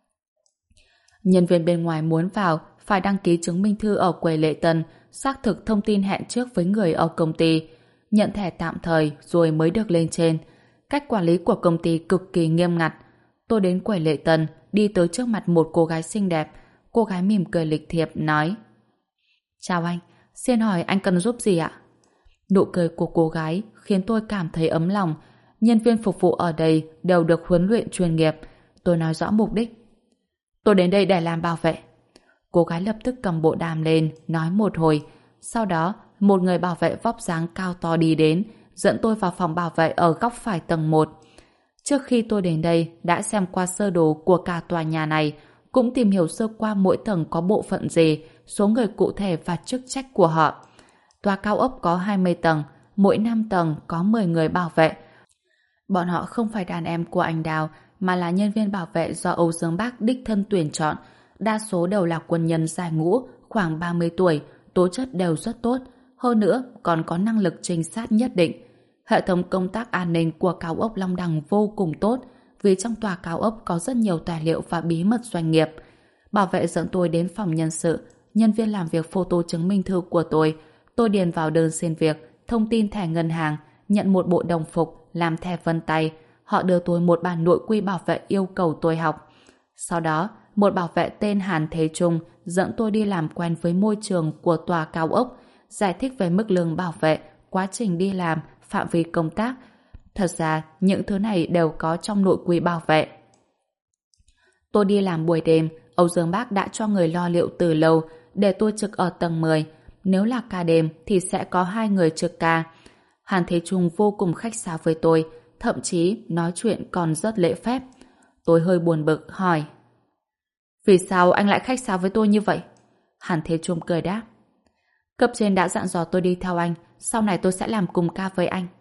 Nhân viên bên ngoài muốn vào phải đăng ký chứng minh thư ở quầy lễ tân, xác thực thông tin hẹn trước với người ở công ty, nhận thẻ tạm thời rồi mới được lên trên. Cách quản lý của công ty cực kỳ nghiêm ngặt. Tôi đến quầy lễ tân, đi tới trước mặt một cô gái xinh đẹp. Cô gái mỉm cười lịch thiệp nói, chào anh, xin hỏi anh cần giúp gì ạ? Nụ cười của cô gái khiến tôi cảm thấy ấm lòng. Nhân viên phục vụ ở đây đều được huấn luyện chuyên nghiệp. Tôi nói rõ mục đích. Tôi đến đây để làm bảo vệ. Cô gái lập tức cầm bộ đàm lên, nói một hồi. Sau đó, một người bảo vệ vóc dáng cao to đi đến, dẫn tôi vào phòng bảo vệ ở góc phải tầng 1. Trước khi tôi đến đây, đã xem qua sơ đồ của cả tòa nhà này, cũng tìm hiểu sơ qua mỗi tầng có bộ phận gì, số người cụ thể và chức trách của họ. Tòa cao ốc có 20 tầng, mỗi 5 tầng có 10 người bảo vệ. Bọn họ không phải đàn em của anh Đào, mà là nhân viên bảo vệ do Âu Dương Bác đích thân tuyển chọn. Đa số đều là quân nhân giải ngũ, khoảng 30 tuổi, tố chất đều rất tốt. Hơn nữa, còn có năng lực trinh sát nhất định. Hệ thống công tác an ninh của cao ốc Long Đằng vô cùng tốt, vì trong tòa cao ốc có rất nhiều tài liệu và bí mật doanh nghiệp. Bảo vệ dẫn tôi đến phòng nhân sự, nhân viên làm việc photo chứng minh thư của tôi. Tôi điền vào đơn xin việc, thông tin thẻ ngân hàng, nhận một bộ đồng phục, làm thẻ vân tay. Họ đưa tôi một bản nội quy bảo vệ yêu cầu tôi học. Sau đó, một bảo vệ tên Hàn Thế Trung dẫn tôi đi làm quen với môi trường của tòa cao ốc, giải thích về mức lương bảo vệ, quá trình đi làm, phạm vi công tác. Thật ra, những thứ này đều có trong nội quy bảo vệ. Tôi đi làm buổi đêm, Âu Dương Bác đã cho người lo liệu từ lâu để tôi trực ở tầng 10. Nếu là ca đêm thì sẽ có 2 người trực ca. Hàn Thế Trung vô cùng khách sáo với tôi, thậm chí nói chuyện còn rất lễ phép. Tôi hơi buồn bực hỏi: vì sao anh lại khách sáo với tôi như vậy? Hàn Thế Trung cười đáp: cấp trên đã dặn dò tôi đi theo anh, sau này tôi sẽ làm cùng ca với anh.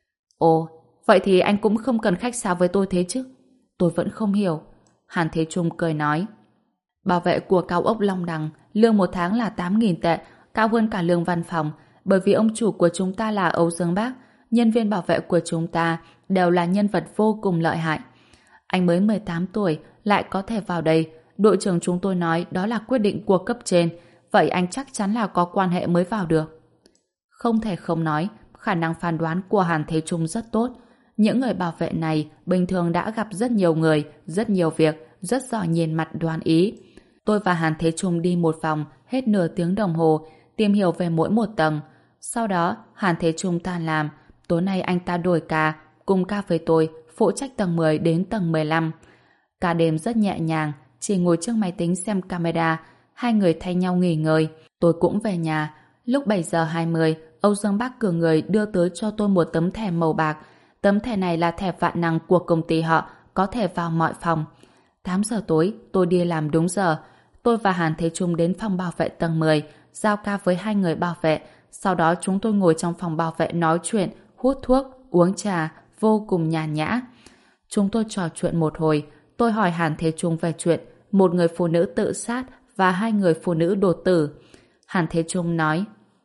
Ồ, vậy thì anh cũng không cần khách sáo với tôi thế chứ? Tôi vẫn không hiểu. Hàn Thế Trung cười nói: bảo vệ của cao ốc Long Đằng, lương một tháng là 8.000 tệ, cao hơn cả lương văn phòng, bởi vì ông chủ của chúng ta là Âu Dương Bác, nhân viên bảo vệ của chúng ta đều là nhân vật vô cùng lợi hại. Anh mới 18 tuổi, lại có thể vào đây, đội trưởng chúng tôi nói đó là quyết định của cấp trên, vậy anh chắc chắn là có quan hệ mới vào được. Không thể không nói, khả năng phán đoán của Hàn Thế Trung rất tốt. Những người bảo vệ này bình thường đã gặp rất nhiều người, rất nhiều việc, rất giỏi nhìn mặt đoán ý. Tôi và Hàn Thế Trung đi một vòng, hết nửa tiếng đồng hồ, tìm hiểu về mỗi một tầng. Sau đó, Hàn Thế Trung tan làm. Tối nay anh ta đổi ca, cùng ca với tôi, phụ trách tầng 10 đến tầng 15. Cả đêm rất nhẹ nhàng, chỉ ngồi trước máy tính xem camera, 2 người thay nhau nghỉ ngơi. Tôi cũng về nhà. Lúc 7 giờ 20, Âu Dương Bác cử người đưa tới cho tôi một tấm thẻ màu bạc. Tấm thẻ này là thẻ vạn năng của công ty họ, có thể vào mọi phòng. 8 giờ tối, tôi đi làm đúng giờ. Tôi và Hàn Thế Trung đến phòng bảo vệ tầng 10, giao ca với 2 người bảo vệ. Sau đó chúng tôi ngồi trong phòng bảo vệ nói chuyện, hút thuốc, uống trà, vô cùng nhàn nhã. Chúng tôi trò chuyện một hồi. Tôi hỏi Hàn Thế Trung về chuyện một người phụ nữ tự sát và 2 người phụ nữ đột tử. Hàn Thế Trung nói: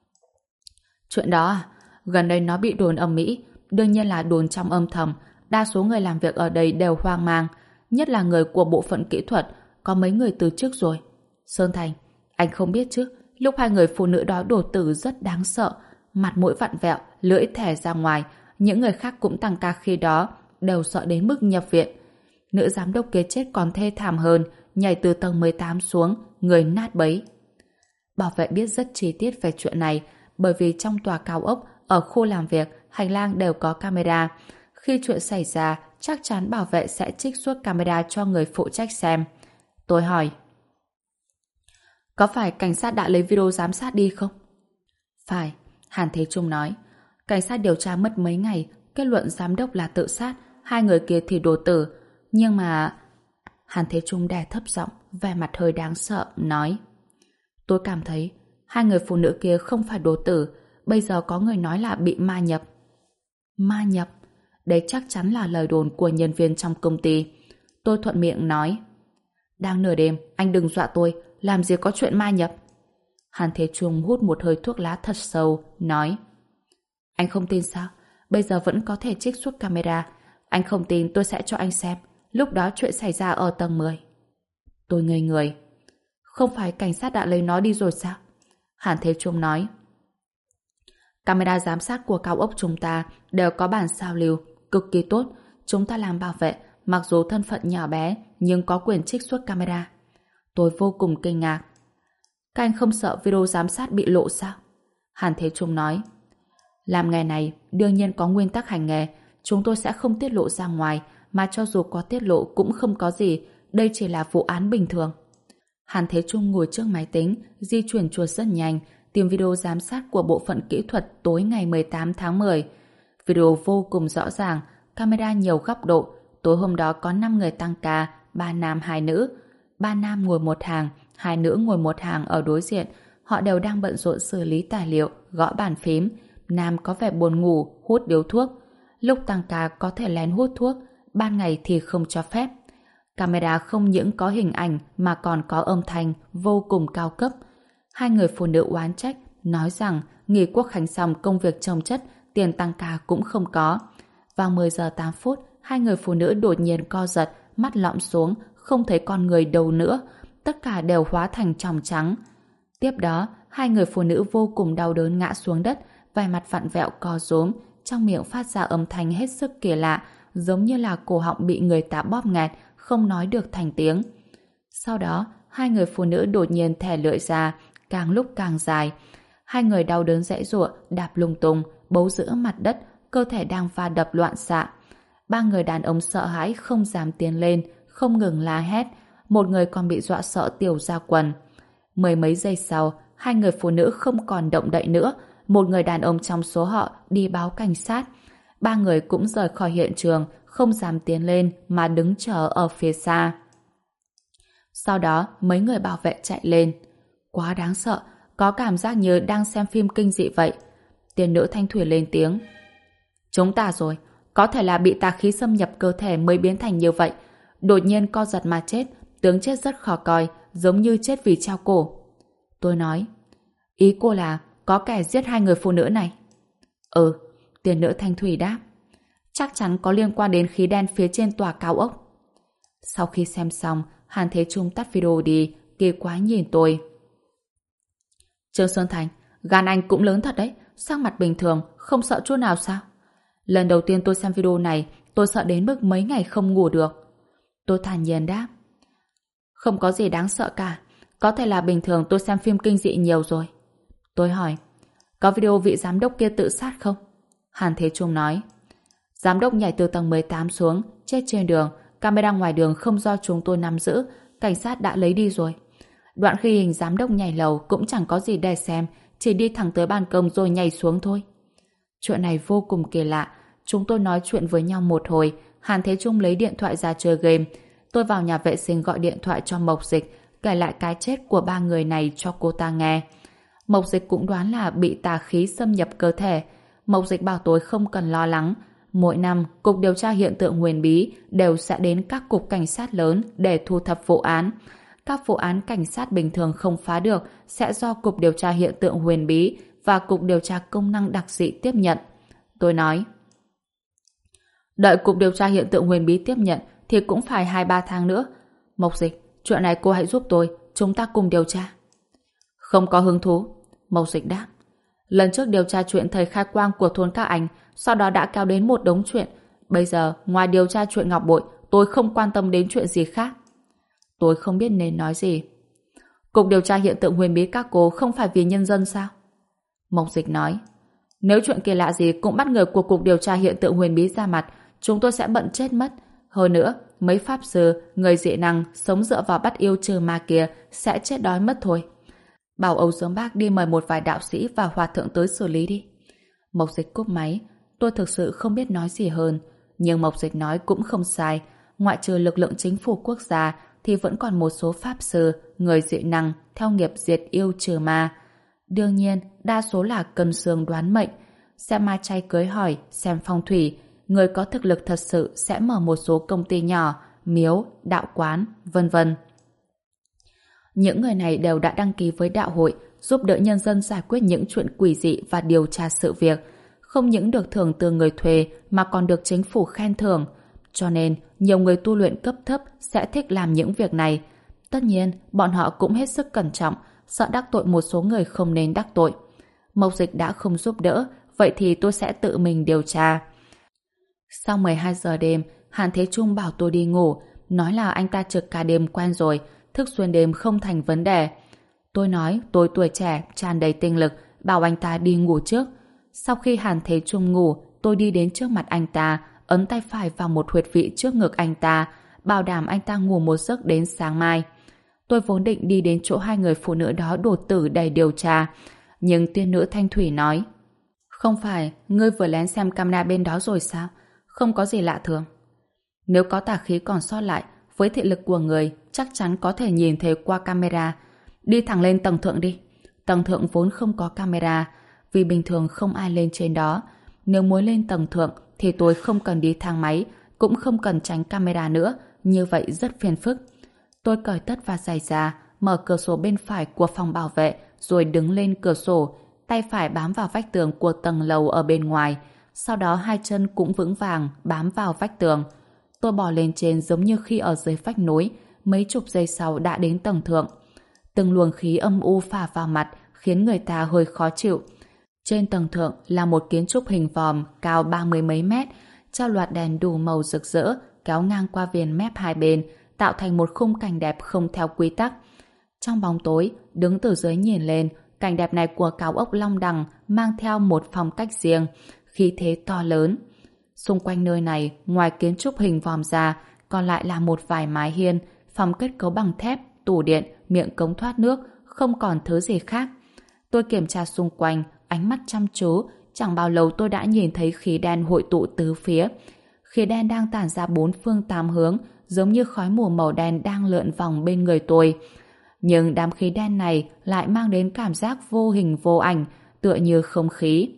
chuyện đó à? Gần đây nó bị đồn ầm ĩ, đương nhiên là đồn trong âm thầm. Đa số người làm việc ở đây đều hoang mang, nhất là người của bộ phận kỹ thuật, có mấy người từ chức rồi. Sơn Thành, anh không biết chứ, lúc 2 người phụ nữ đó đột tử rất đáng sợ, mặt mũi vặn vẹo, lưỡi thè ra ngoài, những người khác cũng tăng ca khi đó, đều sợ đến mức nhập viện. Nữ giám đốc kế chết còn thê thảm hơn, nhảy từ tầng 18 xuống, người nát bấy. Bảo vệ biết rất chi tiết về chuyện này, bởi vì trong tòa cao ốc, ở khu làm việc, hành lang đều có camera. Khi chuyện xảy ra, chắc chắn bảo vệ sẽ trích xuất camera cho người phụ trách xem. Tôi hỏi: có phải cảnh sát đã lấy video giám sát đi không? Phải, Hàn Thế Trung nói. Cảnh sát điều tra mất mấy ngày, kết luận giám đốc là tự sát, 2 người kia thì đột tử. Nhưng mà... Hàn Thế Trung đè thấp giọng, vẻ mặt hơi đáng sợ, nói: tôi cảm thấy 2 người phụ nữ kia không phải đột tử, bây giờ có người nói là bị ma nhập. Ma nhập? Đấy chắc chắn là lời đồn của nhân viên trong công ty. Tôi thuận miệng nói: đang nửa đêm, anh đừng dọa tôi, làm gì có chuyện ma nhập. Hàn Thế Trung hút một hơi thuốc lá thật sâu, nói: anh không tin sao? Bây giờ vẫn có thể trích xuất camera. Anh không tin tôi sẽ cho anh xem. Lúc đó chuyện xảy ra ở tầng 10. Tôi ngây người. Không phải cảnh sát đã lấy nó đi rồi sao? Hàn Thế Trung nói: camera giám sát của cao ốc chúng ta đều có bản sao lưu, cực kỳ tốt. Chúng ta làm bảo vệ, mặc dù thân phận nhỏ bé, nhưng có quyền trích xuất camera. Tôi vô cùng kinh ngạc. Các anh không sợ video giám sát bị lộ sao? Hàn Thế Trung nói: làm nghề này, đương nhiên có nguyên tắc hành nghề. Chúng tôi sẽ không tiết lộ ra ngoài, mà cho dù có tiết lộ cũng không có gì. Đây chỉ là vụ án bình thường. Hàn Thế Trung ngồi trước máy tính, di chuyển chuột rất nhanh, tìm video giám sát của bộ phận kỹ thuật tối ngày 18 tháng 10. Video vô cùng rõ ràng, camera nhiều góc độ. Tối hôm đó có 5 người tăng ca, 3 nam 2 nữ. 3 nam ngồi một hàng, 2 nữ ngồi một hàng ở đối diện. Họ đều đang bận rộn xử lý tài liệu, gõ bàn phím. Nam có vẻ buồn ngủ, hút điếu thuốc. Lúc tăng ca có thể lén hút thuốc, ban ngày thì không cho phép. Camera không những có hình ảnh mà còn có âm thanh vô cùng cao cấp. Hai người phụ nữ oán trách, nói rằng nghỉ quốc khánh xong công việc chồng chất, tiền tăng ca cũng không có. Vào 10 giờ 8 phút, hai người phụ nữ đột nhiên co giật, mắt lõm xuống, không thấy con người đâu nữa. Tất cả đều hóa thành tròng trắng. Tiếp đó, hai người phụ nữ vô cùng đau đớn ngã xuống đất, vẻ mặt vặn vẹo co rúm, trong miệng phát ra âm thanh hết sức kỳ lạ, giống như là cổ họng bị người ta bóp nghẹt, không nói được thành tiếng. Sau đó, hai người phụ nữ đột nhiên thè lưỡi ra, càng lúc càng dài. Hai người đau đớn giãy giụa, đạp lung tung, bấu giữa mặt đất, cơ thể đang va đập loạn xạ. Ba người đàn ông sợ hãi không dám tiến lên, không ngừng la hét. Một người còn bị dọa sợ tiểu ra quần. Mười mấy giây sau, hai người phụ nữ không còn động đậy nữa. Một người đàn ông trong số họ đi báo cảnh sát. Ba người cũng rời khỏi hiện trường, không dám tiến lên mà đứng chờ ở phía xa. Sau đó, mấy người bảo vệ chạy lên. Quá đáng sợ, có cảm giác như đang xem phim kinh dị vậy. Tiền nữ Thanh Thủy lên tiếng. Chúng ta rồi, có thể là bị tà khí xâm nhập cơ thể mới biến thành như vậy. Đột nhiên co giật mà chết, tướng chết rất khó coi, giống như chết vì treo cổ. Tôi nói, ý cô là có kẻ giết hai người phụ nữ này. Ừ, tiền nữ Thanh Thủy đáp. Chắc chắn có liên quan đến khí đen phía trên tòa cao ốc. Sau khi xem xong, Hàn Thế Trung tắt video đi, kỳ quái nhìn tôi. Trương Sơn Thành, gan anh cũng lớn thật đấy, sắc mặt bình thường, không sợ chút nào sao? Lần đầu tiên tôi xem video này, tôi sợ đến mức mấy ngày không ngủ được. Tôi thản nhiên đáp. Không có gì đáng sợ cả, có thể là bình thường tôi xem phim kinh dị nhiều rồi. Tôi hỏi, có video vị giám đốc kia tự sát không? Hàn Thế Trung nói, giám đốc nhảy từ tầng 18 xuống, chết trên đường, camera ngoài đường không do chúng tôi nắm giữ, cảnh sát đã lấy đi rồi. Đoạn ghi hình giám đốc nhảy lầu cũng chẳng có gì để xem, chỉ đi thẳng tới ban công rồi nhảy xuống thôi. Chuyện này vô cùng kỳ lạ. Chúng tôi nói chuyện với nhau một hồi, Hàn Thế Trung lấy điện thoại ra chơi game. Tôi vào nhà vệ sinh gọi điện thoại cho Mộc Dịch, kể lại cái chết của ba người này cho cô ta nghe. Mộc Dịch cũng đoán là bị tà khí xâm nhập cơ thể. Mộc Dịch bảo tôi không cần lo lắng. Mỗi năm, Cục Điều tra Hiện tượng Huyền Bí đều sẽ đến các cục cảnh sát lớn để thu thập vụ án. Các vụ án cảnh sát bình thường không phá được sẽ do Cục Điều tra Hiện tượng Huyền Bí và Cục Điều tra Công năng Đặc dị tiếp nhận. Tôi nói, đợi Cục Điều tra Hiện tượng Huyền Bí tiếp nhận thì cũng phải 2-3 tháng nữa. Mộc Dịch, chuyện này cô hãy giúp tôi, chúng ta cùng điều tra. Không có hứng thú. Mộc Dịch đáp. Lần trước điều tra chuyện thầy khai quang của thôn các anh, sau đó đã kéo đến một đống chuyện. Bây giờ, ngoài điều tra chuyện Ngọc Bội, tôi không quan tâm đến chuyện gì khác. Tôi không biết nên nói gì. Cục Điều tra Hiện tượng Huyền Bí các cô không phải vì nhân dân sao? Mộc Dịch nói, nếu chuyện kỳ lạ gì cũng bắt người của Cục Điều tra Hiện tượng Huyền Bí ra mặt, chúng tôi sẽ bận chết mất. Hơn nữa, mấy pháp sư, người dị năng sống dựa vào bắt yêu trừ ma kia sẽ chết đói mất thôi. Bảo Âu Dương Bác đi mời một vài đạo sĩ và hòa thượng tới xử lý đi. Mộc Dịch cúp máy. Tôi thực sự không biết nói gì hơn. Nhưng Mộc Dịch nói cũng không sai. Ngoại trừ lực lượng chính phủ quốc gia thì vẫn còn một số pháp sư, người dị năng theo nghiệp diệt yêu trừ ma. Đương nhiên, đa số là cân xương đoán mệnh, xem ma chay cưới hỏi, xem phong thủy. Người có thực lực thật sự sẽ mở một số công ty nhỏ, miếu, đạo quán, vân vân. Những người này đều đã đăng ký với đạo hội, giúp đỡ nhân dân giải quyết những chuyện quỷ dị và điều tra sự việc. Không những được thưởng từ người thuê mà còn được chính phủ khen thưởng. Cho nên, nhiều người tu luyện cấp thấp sẽ thích làm những việc này. Tất nhiên, bọn họ cũng hết sức cẩn trọng, sợ đắc tội một số người không nên đắc tội. Mộc Dịch đã không giúp đỡ, vậy thì tôi sẽ tự mình điều tra. Sau 12 giờ đêm, Hàn Thế Trung bảo tôi đi ngủ, nói là anh ta trực cả đêm quen rồi, thức xuyên đêm không thành vấn đề. Tôi nói tôi tuổi trẻ, tràn đầy tinh lực, bảo anh ta đi ngủ trước. Sau khi Hàn Thế Trung ngủ, tôi đi đến trước mặt anh ta, ấn tay phải vào một huyệt vị trước ngực anh ta, bảo đảm anh ta ngủ một giấc đến sáng mai. Tôi vốn định đi đến chỗ hai người phụ nữ đó đột tử để điều tra, nhưng tiên nữ Thanh Thủy nói: không phải ngươi vừa lén xem camera bên đó rồi sao? Không có gì lạ thường. Nếu có tà khí còn sót lại, với thị lực của người chắc chắn có thể nhìn thấy qua camera. Đi thẳng lên tầng thượng đi. Tầng thượng vốn không có camera, vì bình thường không ai lên trên đó. Nếu muốn lên tầng thượng thì tôi không cần đi thang máy, cũng không cần tránh camera nữa, như vậy rất phiền phức. Tôi cởi tất và giày ra, mở cửa sổ bên phải của phòng bảo vệ, rồi đứng lên cửa sổ, tay phải bám vào vách tường của tầng lầu ở bên ngoài, sau đó hai chân cũng vững vàng bám vào vách tường. Tôi bò lên trên giống như khi ở dưới vách núi, mấy chục giây sau đã đến tầng thượng. Từng luồng khí âm u phả vào mặt khiến người ta hơi khó chịu. Trên tầng thượng là một kiến trúc hình vòm cao 30 mấy mét, treo loạt đèn đủ màu rực rỡ kéo ngang qua viền mép hai bên, tạo thành một khung cảnh đẹp không theo quy tắc. Trong bóng tối, đứng từ dưới nhìn lên, cảnh đẹp này của cao ốc Long Đằng mang theo một phong cách riêng, khí thế to lớn. Xung quanh nơi này, ngoài kiến trúc hình vòm ra, còn lại là một vài mái hiên, phòng kết cấu bằng thép, tủ điện, miệng cống thoát nước, không còn thứ gì khác. Tôi kiểm tra xung quanh, ánh mắt chăm chú, chẳng bao lâu tôi đã nhìn thấy khí đen hội tụ tứ phía. Khí đen đang tản ra bốn phương tám hướng, giống như khói mù màu đen đang lượn vòng bên người tôi. Nhưng đám khí đen này lại mang đến cảm giác vô hình vô ảnh, tựa như không khí.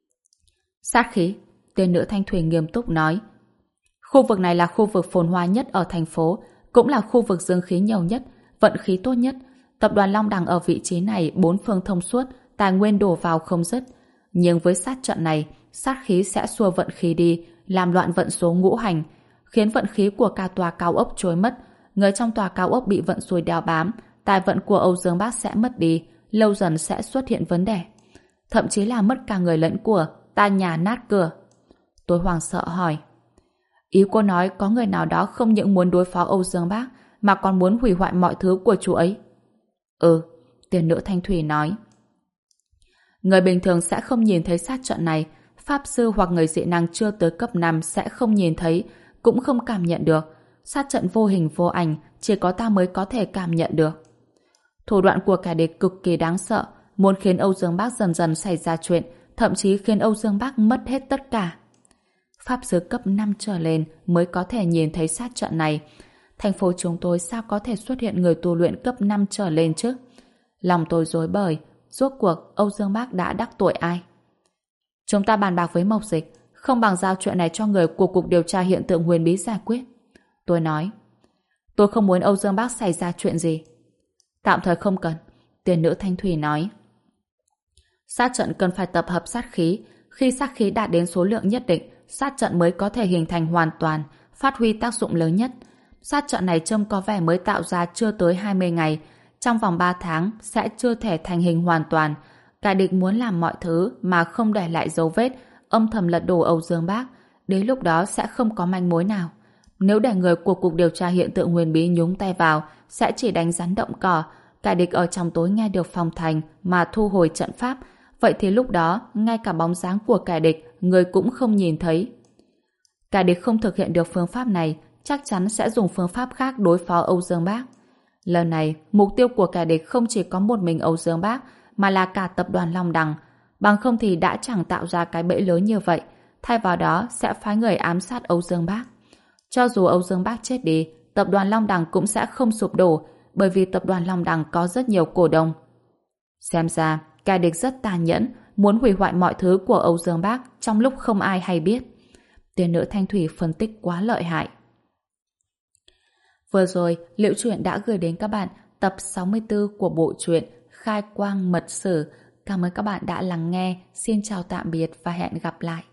Sát khí, tên nữ Thanh Thủy nghiêm túc nói. Khu vực này là khu vực phồn hoa nhất ở thành phố, cũng là khu vực dương khí nhiều nhất, vận khí tốt nhất. Tập đoàn Long Đằng ở vị trí này bốn phương thông suốt, tài nguyên đổ vào không dứt. Nhưng với sát trận này, sát khí sẽ xua vận khí đi, làm loạn vận số ngũ hành, khiến vận khí của cả tòa cao ốc trôi mất. Người trong tòa cao ốc bị vận xuôi đeo bám, tài vận của Âu Dương Bác sẽ mất đi, lâu dần sẽ xuất hiện vấn đề. Thậm chí là mất cả người lẫn của, ta nhà nát cửa. Tôi hoảng sợ hỏi. Ý cô nói có người nào đó không những muốn đối phó Âu Dương Bác, mà còn muốn hủy hoại mọi thứ của chú ấy? Ừ, tiền nữ Thanh Thủy nói. Người bình thường sẽ không nhìn thấy sát trận này, pháp sư hoặc người dị năng chưa tới cấp 5 sẽ không nhìn thấy, cũng không cảm nhận được. Sát trận vô hình vô ảnh, chỉ có ta mới có thể cảm nhận được. Thủ đoạn của kẻ địch cực kỳ đáng sợ, muốn khiến Âu Dương Bác dần dần xảy ra chuyện, thậm chí khiến Âu Dương Bác mất hết tất cả. Pháp sư cấp 5 trở lên mới có thể nhìn thấy sát trận này. Thành phố chúng tôi sao có thể xuất hiện người tu luyện cấp 5 trở lên chứ? Lòng tôi rối bời, rốt cuộc Âu Dương Bác đã đắc tội ai? Chúng ta bàn bạc với Mộc Dịch, không bằng giao chuyện này cho người của Cục Điều tra Hiện tượng Huyền Bí giải quyết. Tôi nói, tôi không muốn Âu Dương Bác xảy ra chuyện gì. Tạm thời không cần, tiền nữ Thanh Thủy nói. Sát trận cần phải tập hợp sát khí, khi sát khí đạt đến số lượng nhất định, sát trận mới có thể hình thành hoàn toàn, phát huy tác dụng lớn nhất. Sát trận này trông có vẻ mới tạo ra chưa tới 20 ngày, trong vòng 3 tháng sẽ chưa thể thành hình hoàn toàn. Kẻ địch muốn làm mọi thứ mà không để lại dấu vết, âm thầm lật đổ Âu Dương Bác, đến lúc đó sẽ không có manh mối nào. Nếu để người của Cục Điều tra Hiện tượng Huyền Bí nhúng tay vào, sẽ chỉ đánh rắn động cỏ. Kẻ địch ở trong tối nghe được phòng thành mà thu hồi trận pháp, vậy thì lúc đó ngay cả bóng dáng của kẻ địch người cũng không nhìn thấy. Kẻ địch không thực hiện được phương pháp này, chắc chắn sẽ dùng phương pháp khác đối phó Âu Dương Bác. Lần này, mục tiêu của kẻ địch không chỉ có một mình Âu Dương Bác, mà là cả tập đoàn Long Đằng. Bằng không thì đã chẳng tạo ra cái bẫy lớn như vậy, thay vào đó sẽ phái người ám sát Âu Dương Bác. Cho dù Âu Dương Bác chết đi, tập đoàn Long Đằng cũng sẽ không sụp đổ, bởi vì tập đoàn Long Đằng có rất nhiều cổ đông. Xem ra, kẻ địch rất tàn nhẫn, muốn hủy hoại mọi thứ của Âu Dương Bác trong lúc không ai hay biết. Tiên nữ Thanh Thủy phân tích quá lợi hại. Vừa rồi, Liễu Chuyện đã gửi đến các bạn tập 64 của bộ truyện Khai Quang Mật Sử. Cảm ơn các bạn đã lắng nghe. Xin chào tạm biệt và hẹn gặp lại.